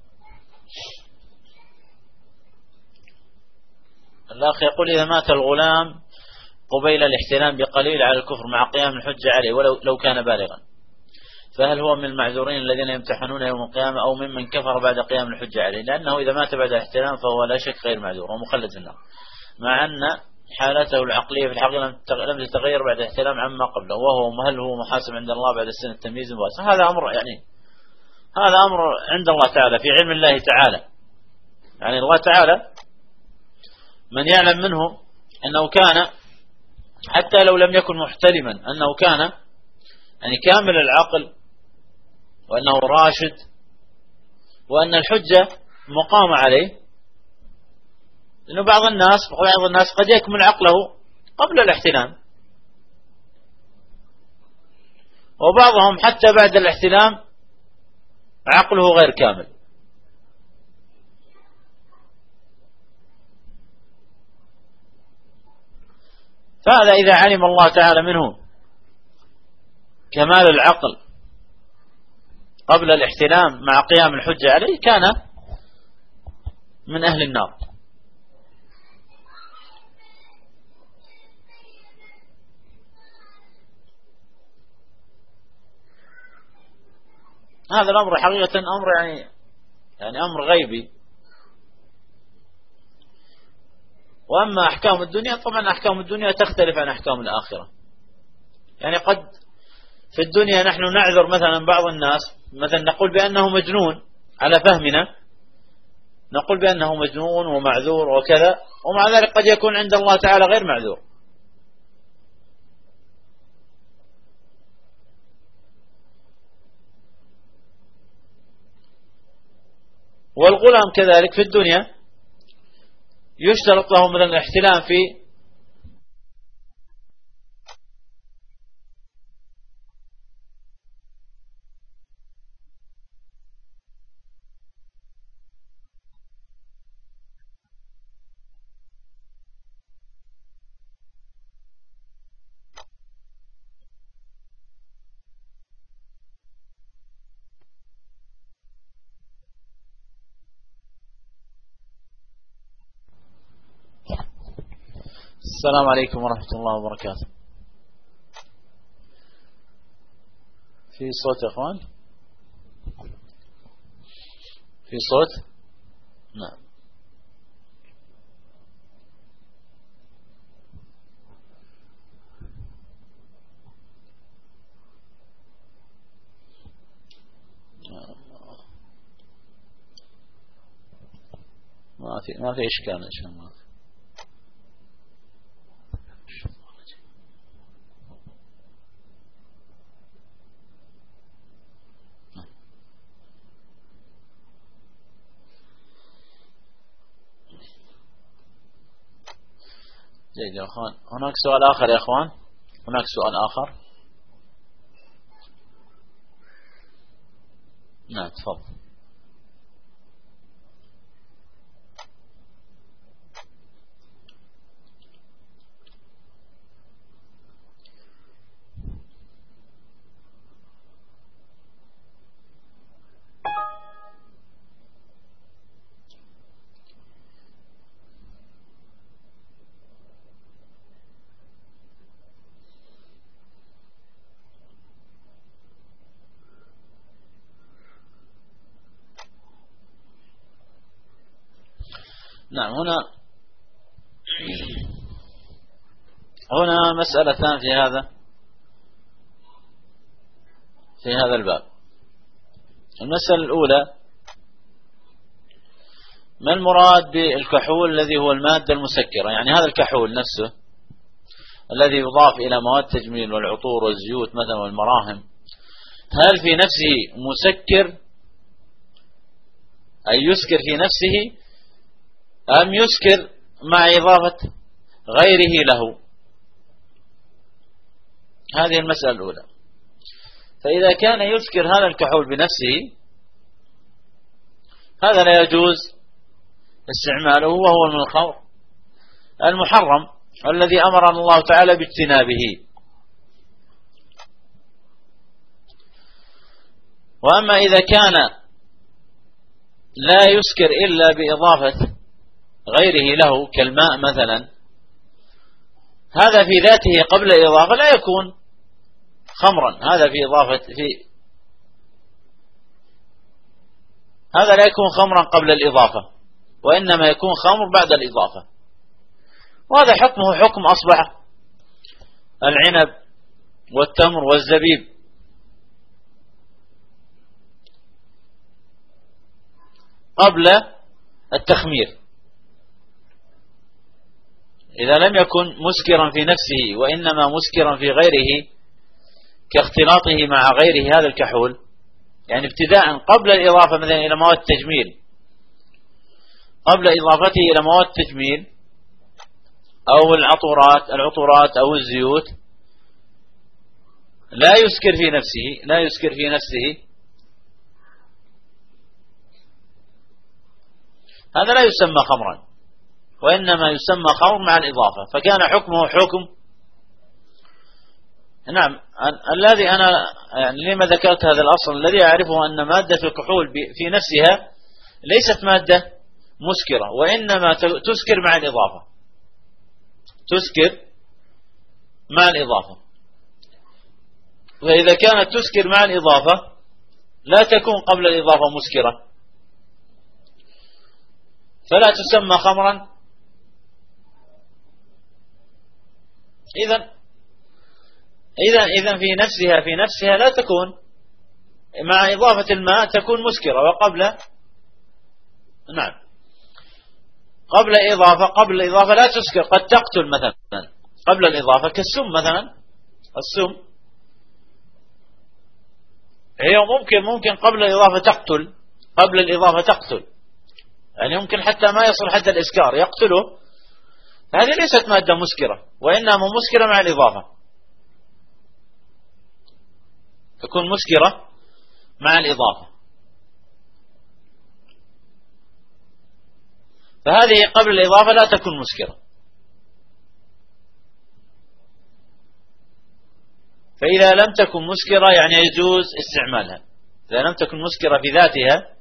الأخ يقول: إذا مات الغلام قبيل الاحتلام بقليل على الكفر مع قيام الحجة عليه ولو كان بالغا، فهل هو من المعذورين الذين يمتحنون يوم القيامة أو ممن كفر بعد قيام الحجة عليه؟ لأنه إذا مات بعد الاحتلام فهو لا شك غير معذور ومخلد في النار، مع أن حالته العقلية في الحقيقة لم تتغير بعد الاحتلام عما قبله، هل هو محاسب عند الله بعد سن التمييز المباشر؟ هذا أمر هذا أمر عند الله تعالى، في علم الله تعالى. يعني الله تعالى من يعلم منه أنه كان حتى لو لم يكن محتلما أنه كان يعني كامل العقل، وأنه راشد، وأن الحجة مقامة عليه. لأنه بعض الناس قد يكمل عقله قبل الاحتلام، وبعضهم حتى بعد الاحتلام عقله غير كامل. فهذا إذا علم الله تعالى منه كمال العقل قبل الاحتلام مع قيام الحجة عليه كان من أهل النار. هذا الأمر حقيقة أمر يعني أمر غيبي. وأما أحكام الدنيا، طبعا أحكام الدنيا تختلف عن أحكام الآخرة. يعني قد في الدنيا نحن نعذر مثلا بعض الناس، مثلا نقول بأنه مجنون على فهمنا، نقول بأنه مجنون ومعذور وكذا، ومع ذلك قد يكون عند الله تعالى غير معذور. والغلام كذلك في الدنيا يشترط له من الاحتلام في السلام عليكم ورحمة الله وبركاته. في صوت يا اخوان؟ في صوت؟ نعم. ما في إشكال إن شاء الله. جيد يا أخوان. هناك سؤال آخر يا أخوان، هناك سؤال آخر. نعم تفضل. نعم. هنا مسألتان في هذا الباب. المسألة الأولى: ما المراد بالكحول الذي هو المادة المسكرة؟ يعني هذا الكحول نفسه الذي يضاف إلى مواد التجميل والعطور والزيوت مثلا والمراهم، هل في نفسه مسكر أي يسكر في نفسه، أم يسكر مع إضافة غيره له؟ هذه المسألة الأولى. فإذا كان يسكر هذا الكحول بنفسه هذا لا يجوز استعماله، وهو من الخمر المحرم الذي أمرنا الله تعالى باجتنابه. وأما إذا كان لا يسكر إلا بإضافة غيره له كالماء مثلا، هذا في ذاته قبل الإضافة لا يكون خمرا، هذا لا يكون خمرا قبل الإضافة، وإنما يكون خمر بعد الإضافة. وهذا حكمه حكم أصبح العنب والتمر والزبيب. قبل التخمير إذا لم يكن مسكرا في نفسه وإنما مسكرا في غيره كاختلاطه مع غيره هذا الكحول، يعني ابتداء قبل الإضافة مثلا إلى مواد التجميل، قبل إضافته إلى مواد التجميل أو العطورات أو الزيوت، لا يسكر في نفسه، هذا لا يسمى خمرا، وإنما يسمى خمر مع الإضافة، فكان حكمه حكم. نعم. الذي أنا يعني لما ذكرت هذا الأصل الذي أعرفه أن مادة الكحول في نفسها ليست مادة مسكرة، وإنما تسكر مع الإضافة، وإذا كانت تسكر مع الإضافة لا تكون قبل الإضافة مسكرة، فلا تسمى خمرا. إذن في نفسها لا تكون، مع إضافة الماء تكون مسكرة، وقبل نعم قبل الإضافة لا تسكر، قد تقتل مثلا قبل الإضافة، كالسم مثلا. السم هي ممكن قبل الإضافة تقتل، يعني يمكن حتى ما يصل حتى الإسكار يقتله. هذه ليست مادة مسكرة، وإنما مسكرة مع الإضافة، تكون مسكرة مع الإضافة. فهذه قبل الإضافة لا تكون مسكرة. فإذا لم تكن مسكرة يعني يجوز استعمالها. إذا لم تكن مسكرة في ذاتها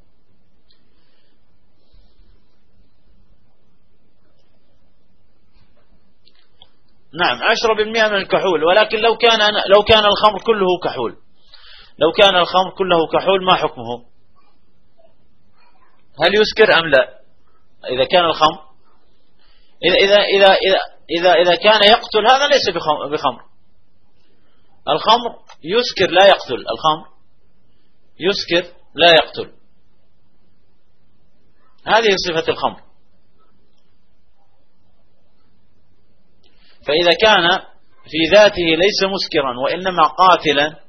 نعم 10% من الكحول. ولكن لو كان الخمر كله كحول، ما حكمه؟ هل يسكر أم لا؟ إذا كان الخمر إذا كان يقتل هذا ليس بخمر. الخمر يسكر لا يقتل، هذه صفة الخمر. فإذا كان في ذاته ليس مسكرا وإنما قاتلا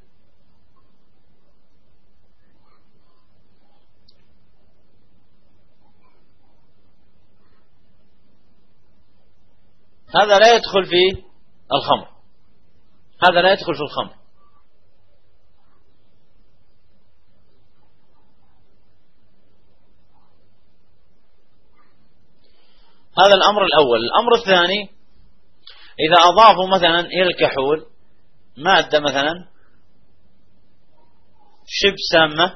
هذا لا يدخل في الخمر، هذا الأمر الأول. الأمر الثاني: إذا أضافوا مثلا إلى الكحول مادة مثلا شبه سامة،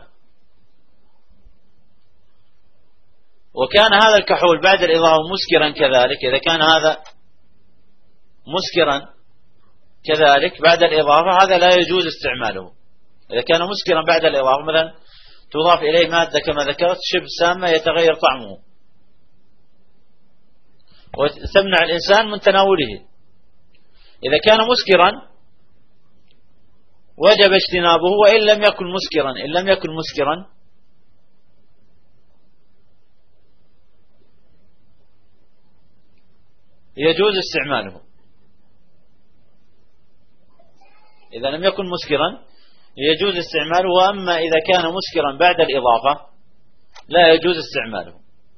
وكان هذا الكحول بعد الإضافة مسكرا كذلك، إذا كان هذا مسكرا كذلك بعد الإضافة هذا لا يجوز استعماله. إذا كان مسكرا بعد الإضافة مثلا تضاف إليه مادة كما ذكرت شبه سامة يتغير طعمه، وتمنع الإنسان من تناوله. إذا كان مسكرا وجب اجتنابه، وإن لم يكن مسكرا، إن لم يكن مسكرا يجوز استعماله. إذا لم يكن مسكرا يجوز استعماله، وأما إذا كان مسكرا بعد الإضافة لا يجوز استعماله.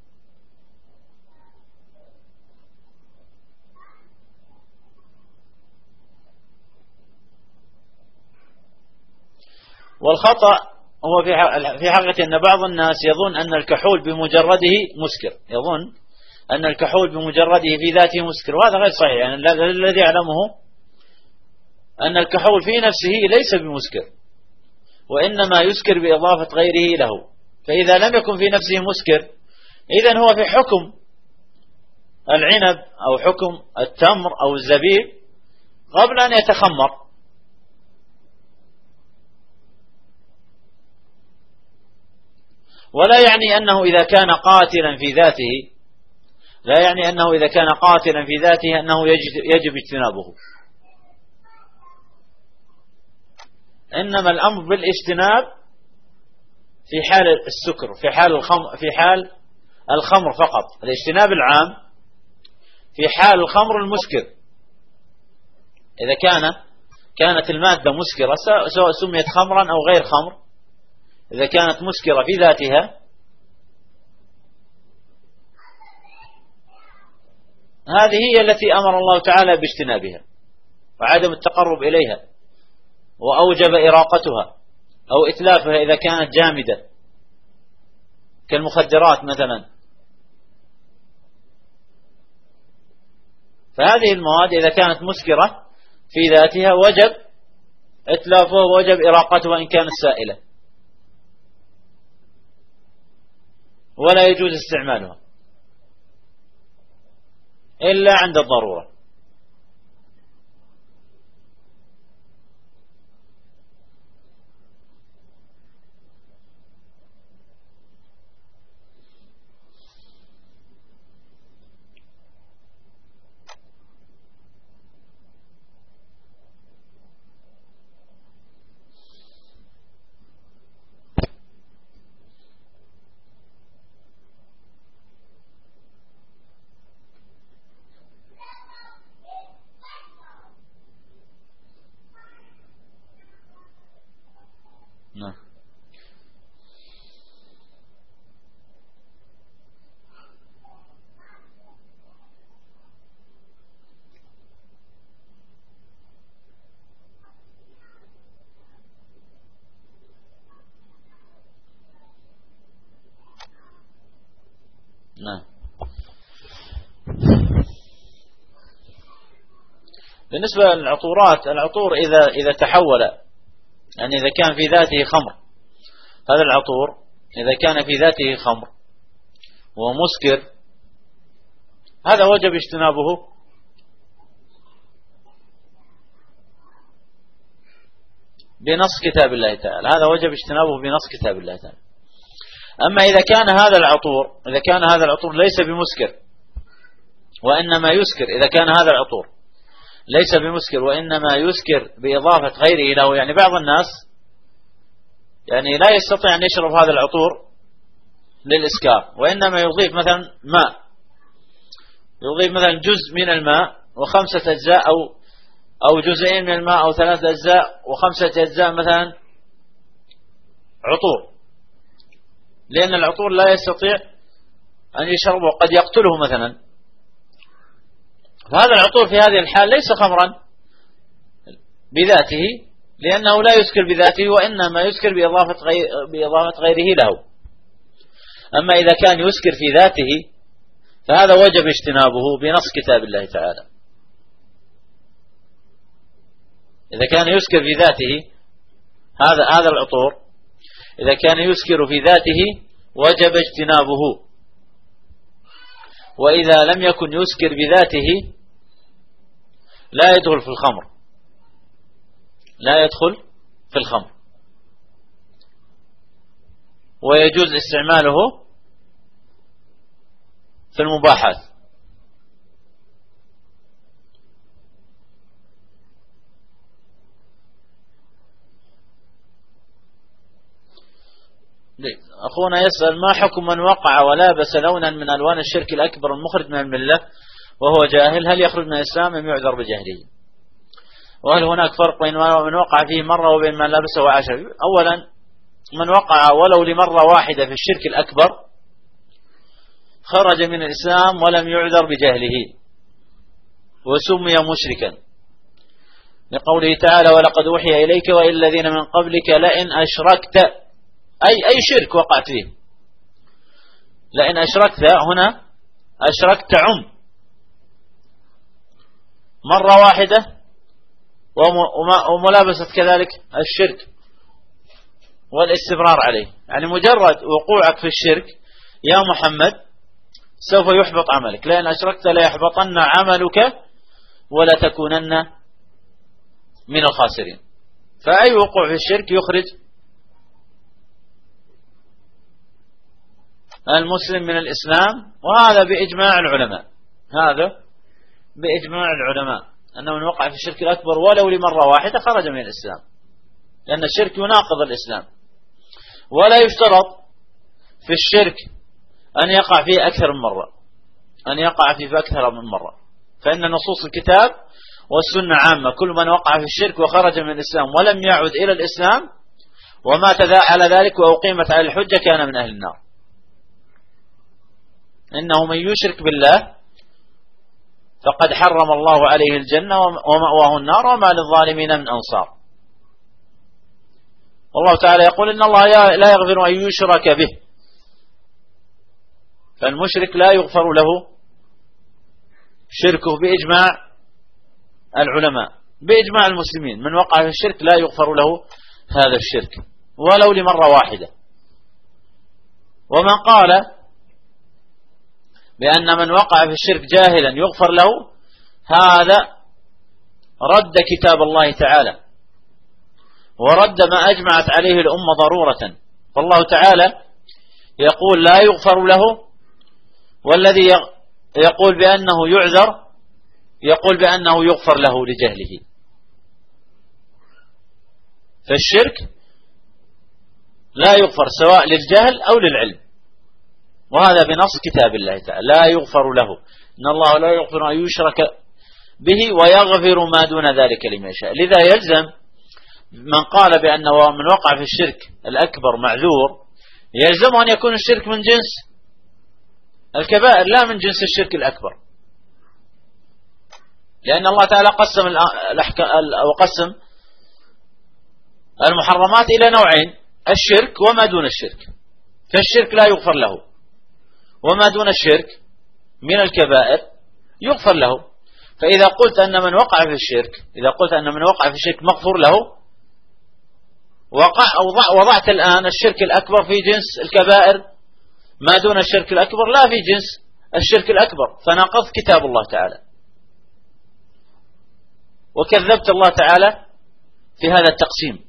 والخطأ هو في حقيقة أن بعض الناس يظن أن الكحول بمجرده مسكر، يظن أن الكحول بمجرده في ذاته مسكر، وهذا غير صحيح. يعني الذي يعلمه أن الكحول في نفسه ليس بمسكر، وإنما يسكر بإضافة غيره له. فإذا لم يكن في نفسه مسكر إذن هو في حكم العنب أو حكم التمر أو الزبيب قبل أن يتخمر. ولا يعني أنه إذا كان قاتلا في ذاته، لا يعني أنه إذا كان قاتلا في ذاته أنه يجب اجتنابه، إنما الأمر بالاجتناب في حال السكر، في حال الخمر فقط. الاجتناب العام في حال الخمر المسكر، إذا كانت المادة مسكرة سواء سميت خمرا أو غير خمر، إذا كانت مسكرة في ذاتها هذه هي التي أمر الله تعالى باجتنابها وعدم التقرب إليها، وأوجب إراقتها أو إتلافها إذا كانت جامدة كالمخدرات مثلا. فهذه المواد إذا كانت مسكرة في ذاتها وجب إتلافها ووجب إراقتها إن كانت سائلة، ولا يجوز استعمالها إلا عند الضرورة. نعم. نعم. بالنسبة للعطورات، العطور إذا تحول، يعني إذا كان في ذاته خمر، هذا العطور إذا كان في ذاته خمر ومسكر هذا وجب اجتنابه بنص كتاب الله تعالى، هذا وجب اجتنابه بنص كتاب الله تعالى. أما إذا كان هذا العطور ليس بمسكر وإنما يسكر، إذا كان هذا العطور ليس بمسكر وإنما يسكر بإضافة غيره له، يعني بعض الناس يعني لا يستطيع أن يشرب هذا العطور للإسكار، وإنما يضيف مثلا ماء، يضيف مثلا جزء من الماء و5 أجزاء أو جزئين من الماء أو 3 أجزاء و5 أجزاء مثلا عطور، لأن العطور لا يستطيع أن يشربه، قد يقتله مثلا. فهذا العطور في هذه الحال ليس خمرا بذاته، لأنه لا يسكر بذاته وإنما يسكر بإضافة غيره له. أما إذا كان يسكر في ذاته فهذا وجب اجتنابه بنص كتاب الله تعالى. إذا كان يسكر في ذاته هذا العطور، إذا كان يسكر في ذاته وجب اجتنابه، وإذا لم يكن يسكر بذاته لا يدخل في الخمر، لا يدخل في الخمر، ويجوز استعماله في المباحات. أخونا يسأل: ما حكم من وقع ولابس لونا من ألوان الشرك الأكبر المخرج من الملة وهو جاهل، هل يخرج من الإسلام أم يعذر بجهله؟ وهل هناك فرق بين من وقع فيه مرة وبين من لبسه وعاش فيه؟ أولا، من وقع ولو لمرة واحدة في الشرك الأكبر خرج من الإسلام ولم يعذر بجهله وسمي مشركا، لقوله تعالى: ولقد أوحي إليك وإلى الذين من قبلك لئن أشركت، أي شرك وقعت فيه. لئن أشركت هنا أشركت عم مرة واحدة، وملابسة كذلك الشرك والاستمرار عليه، يعني مجرد وقوعك في الشرك يا محمد سوف يحبط عملك. لئن أشركت ليحبطن عملك ولا تكونن من الخاسرين. فأي وقوع في الشرك يخرج المسلم من الإسلام، وهذا بإجماع العلماء. هذا بإجماع العلماء أنه من وقع في الشرك الأكبر ولو لمرة واحدة خرج من الإسلام، لأن الشرك يناقض الإسلام. ولا يشترط في الشرك أن يقع فيه أكثر من مرة، أن يقع فيه أكثر من مرة، فإن نصوص الكتاب والسنة عامة: كل من وقع في الشرك وخرج من الإسلام ولم يعد إلى الإسلام ومات على ذلك وأقيمت على الحجة كان من أهل النار. إنه من يشرك بالله فقد حرم الله عليه الجنة ومأواه النار وما للظالمين من أنصار. والله تعالى يقول: إن الله لا يغفر أن يشرك به. فالمشرك لا يغفر له شركه بإجماع العلماء، بإجماع المسلمين. من وقع في الشرك لا يغفر له هذا الشرك ولو لمرة واحدة. ومن قال بأن من وقع في الشرك جاهلا يغفر له، هذا رد كتاب الله تعالى ورد ما أجمعت عليه الأمة ضرورة. فالله تعالى يقول لا يغفر له، والذي يقول بأنه يعذر يقول بأنه يغفر له لجهله. فالشرك لا يغفر سواء للجهل أو للعلم، وهذا بنص كتاب الله تعالى: لا يغفر له. إن الله لا يغفر أن يشرك به ويغفر ما دون ذلك لمن يشاء. لذا يلزم من قال بأن من وقع في الشرك الأكبر معذور، يلزم أن يكون الشرك من جنس الكبائر لا من جنس الشرك الأكبر، لأن الله تعالى قسم المحرمات إلى نوعين: الشرك وما دون الشرك. فالشرك لا يغفر له، وما دون الشرك من الكبائر يغفر له. فإذا قلت أن من وقع في الشرك، إذا قلت أن من وقع في الشرك مغفور له، وضعت الآن الشرك الأكبر في جنس الكبائر، ما دون الشرك الأكبر لا في جنس الشرك الأكبر، فناقضت كتاب الله تعالى وكذبت الله تعالى في هذا التقسيم،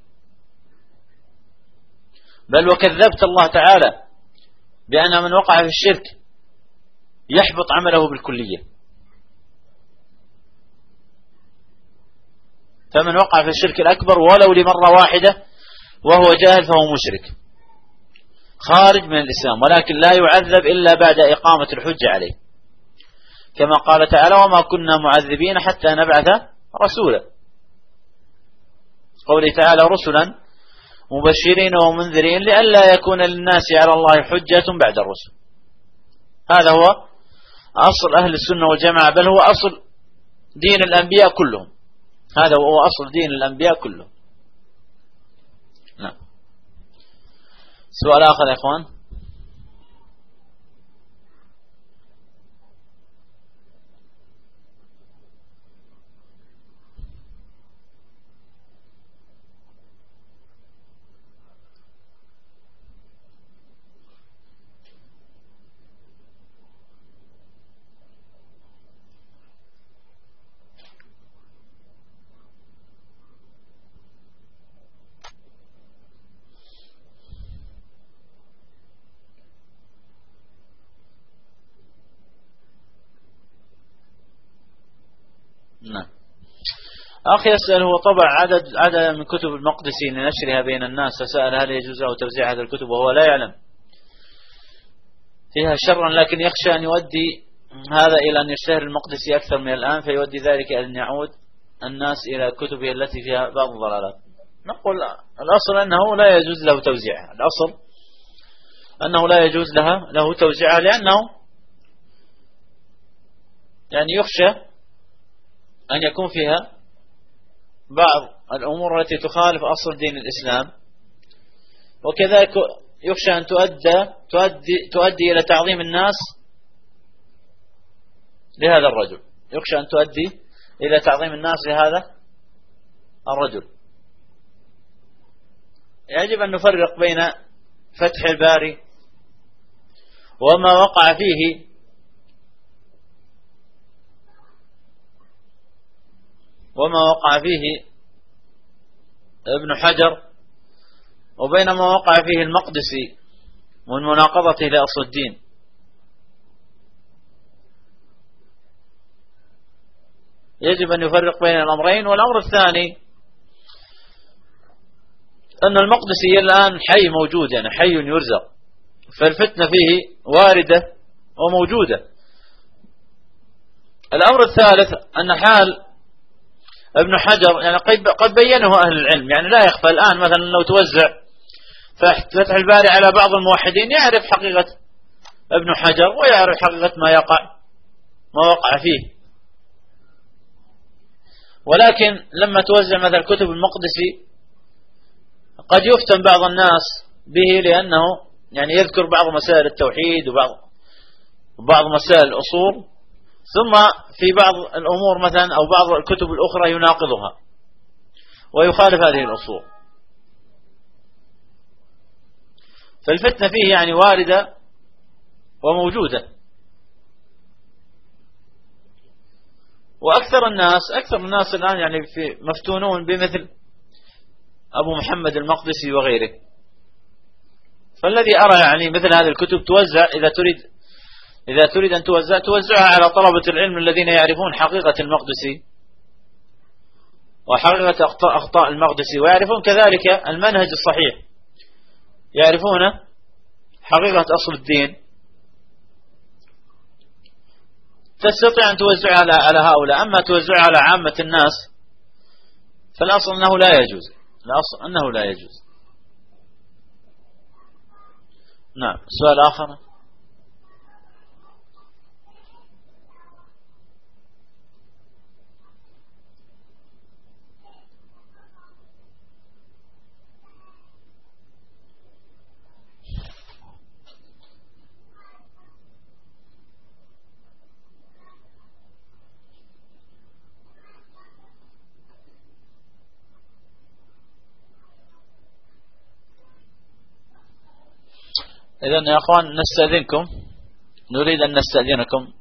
بل وكذبت الله تعالى بأن من وقع في الشرك يحبط عمله بالكلية. فمن وقع في الشرك الأكبر ولو لمرة واحدة وهو جاهل فهو مشرك خارج من الإسلام، ولكن لا يعذب إلا بعد إقامة الحجة عليه، كما قال تعالى: وما كنا معذبين حتى نبعث رسولا. قوله تعالى: رسلا مبشرين ومنذرين لئلا يكون للناس على الله حجة بعد الرسل. هذا هو أصل أهل السنة والجماعة، بل هو أصل دين الأنبياء كلهم. هذا هو أصل دين الأنبياء كلهم. نعم. سؤال آخر يا إخوان. نعم. أخي يسأل هو طبع عدد من كتب المقدسي لنشرها بين الناس، فسأل هل يجوز له توزيع هذه الكتب وهو لا يعلم فيها شرا، لكن يخشى أن يؤدي هذا إلى أن يشتهر المقدسي أكثر من الآن، فيؤدي ذلك أن يعود الناس إلى كتبه التي فيها بعض الضلالات. نقول الأصل أنه لا يجوز له توزيعها، الأصل أنه لا يجوز له توزيعها، لأنه يعني يخشى أن يكون فيها بعض الأمور التي تخالف أصل دين الإسلام، وكذلك يخشى أن تؤدي إلى تعظيم الناس لهذا الرجل، يخشى أن تؤدي إلى تعظيم الناس لهذا الرجل. يجب أن نفرق بين فتح الباري وما وقع فيه ابن حجر وبين ما وقع فيه المقدسي من مناقضته لأصل الدين. يجب أن يفرق بين الأمرين. والأمر الثاني أن المقدسي الآن حي موجود، يعني حي يرزق، فالفتنة فيه واردة وموجودة. الأمر الثالث أن حال ابن حجر يعني قد بينه أهل العلم، يعني لا يخفى الآن. مثلا لو توزع فتح الباري على بعض الموحدين يعرف حقيقة ابن حجر ويعرف حقيقة ما وقع فيه، ولكن لما توزع مثلا كتب المقدسي قد يفتن بعض الناس به، لأنه يعني يذكر بعض مسائل التوحيد وبعض مسائل الأصول، ثم في بعض الأمور مثلا أو بعض الكتب الأخرى يناقضها ويخالف هذه الأصول، فالفتنة فيه يعني واردة وموجودة. وأكثر الناس الآن يعني مفتونون بمثل أبو محمد المقدسي وغيره. فالذي أرى يعني مثل هذه الكتب توزع، إذا تريد أن توزعها على طلبة العلم الذين يعرفون حقيقة المقدسي وحقيقة أخطاء المقدسي، ويعرفون كذلك المنهج الصحيح، يعرفون حقيقة أصل الدين، تستطيع أن توزعها على هؤلاء. أما توزعها على عامة الناس فالأصل أنه لا يجوز، الأصل أنه لا يجوز. نعم. سؤال آخر. إذن يا أخوان نريد أن نستأذنكم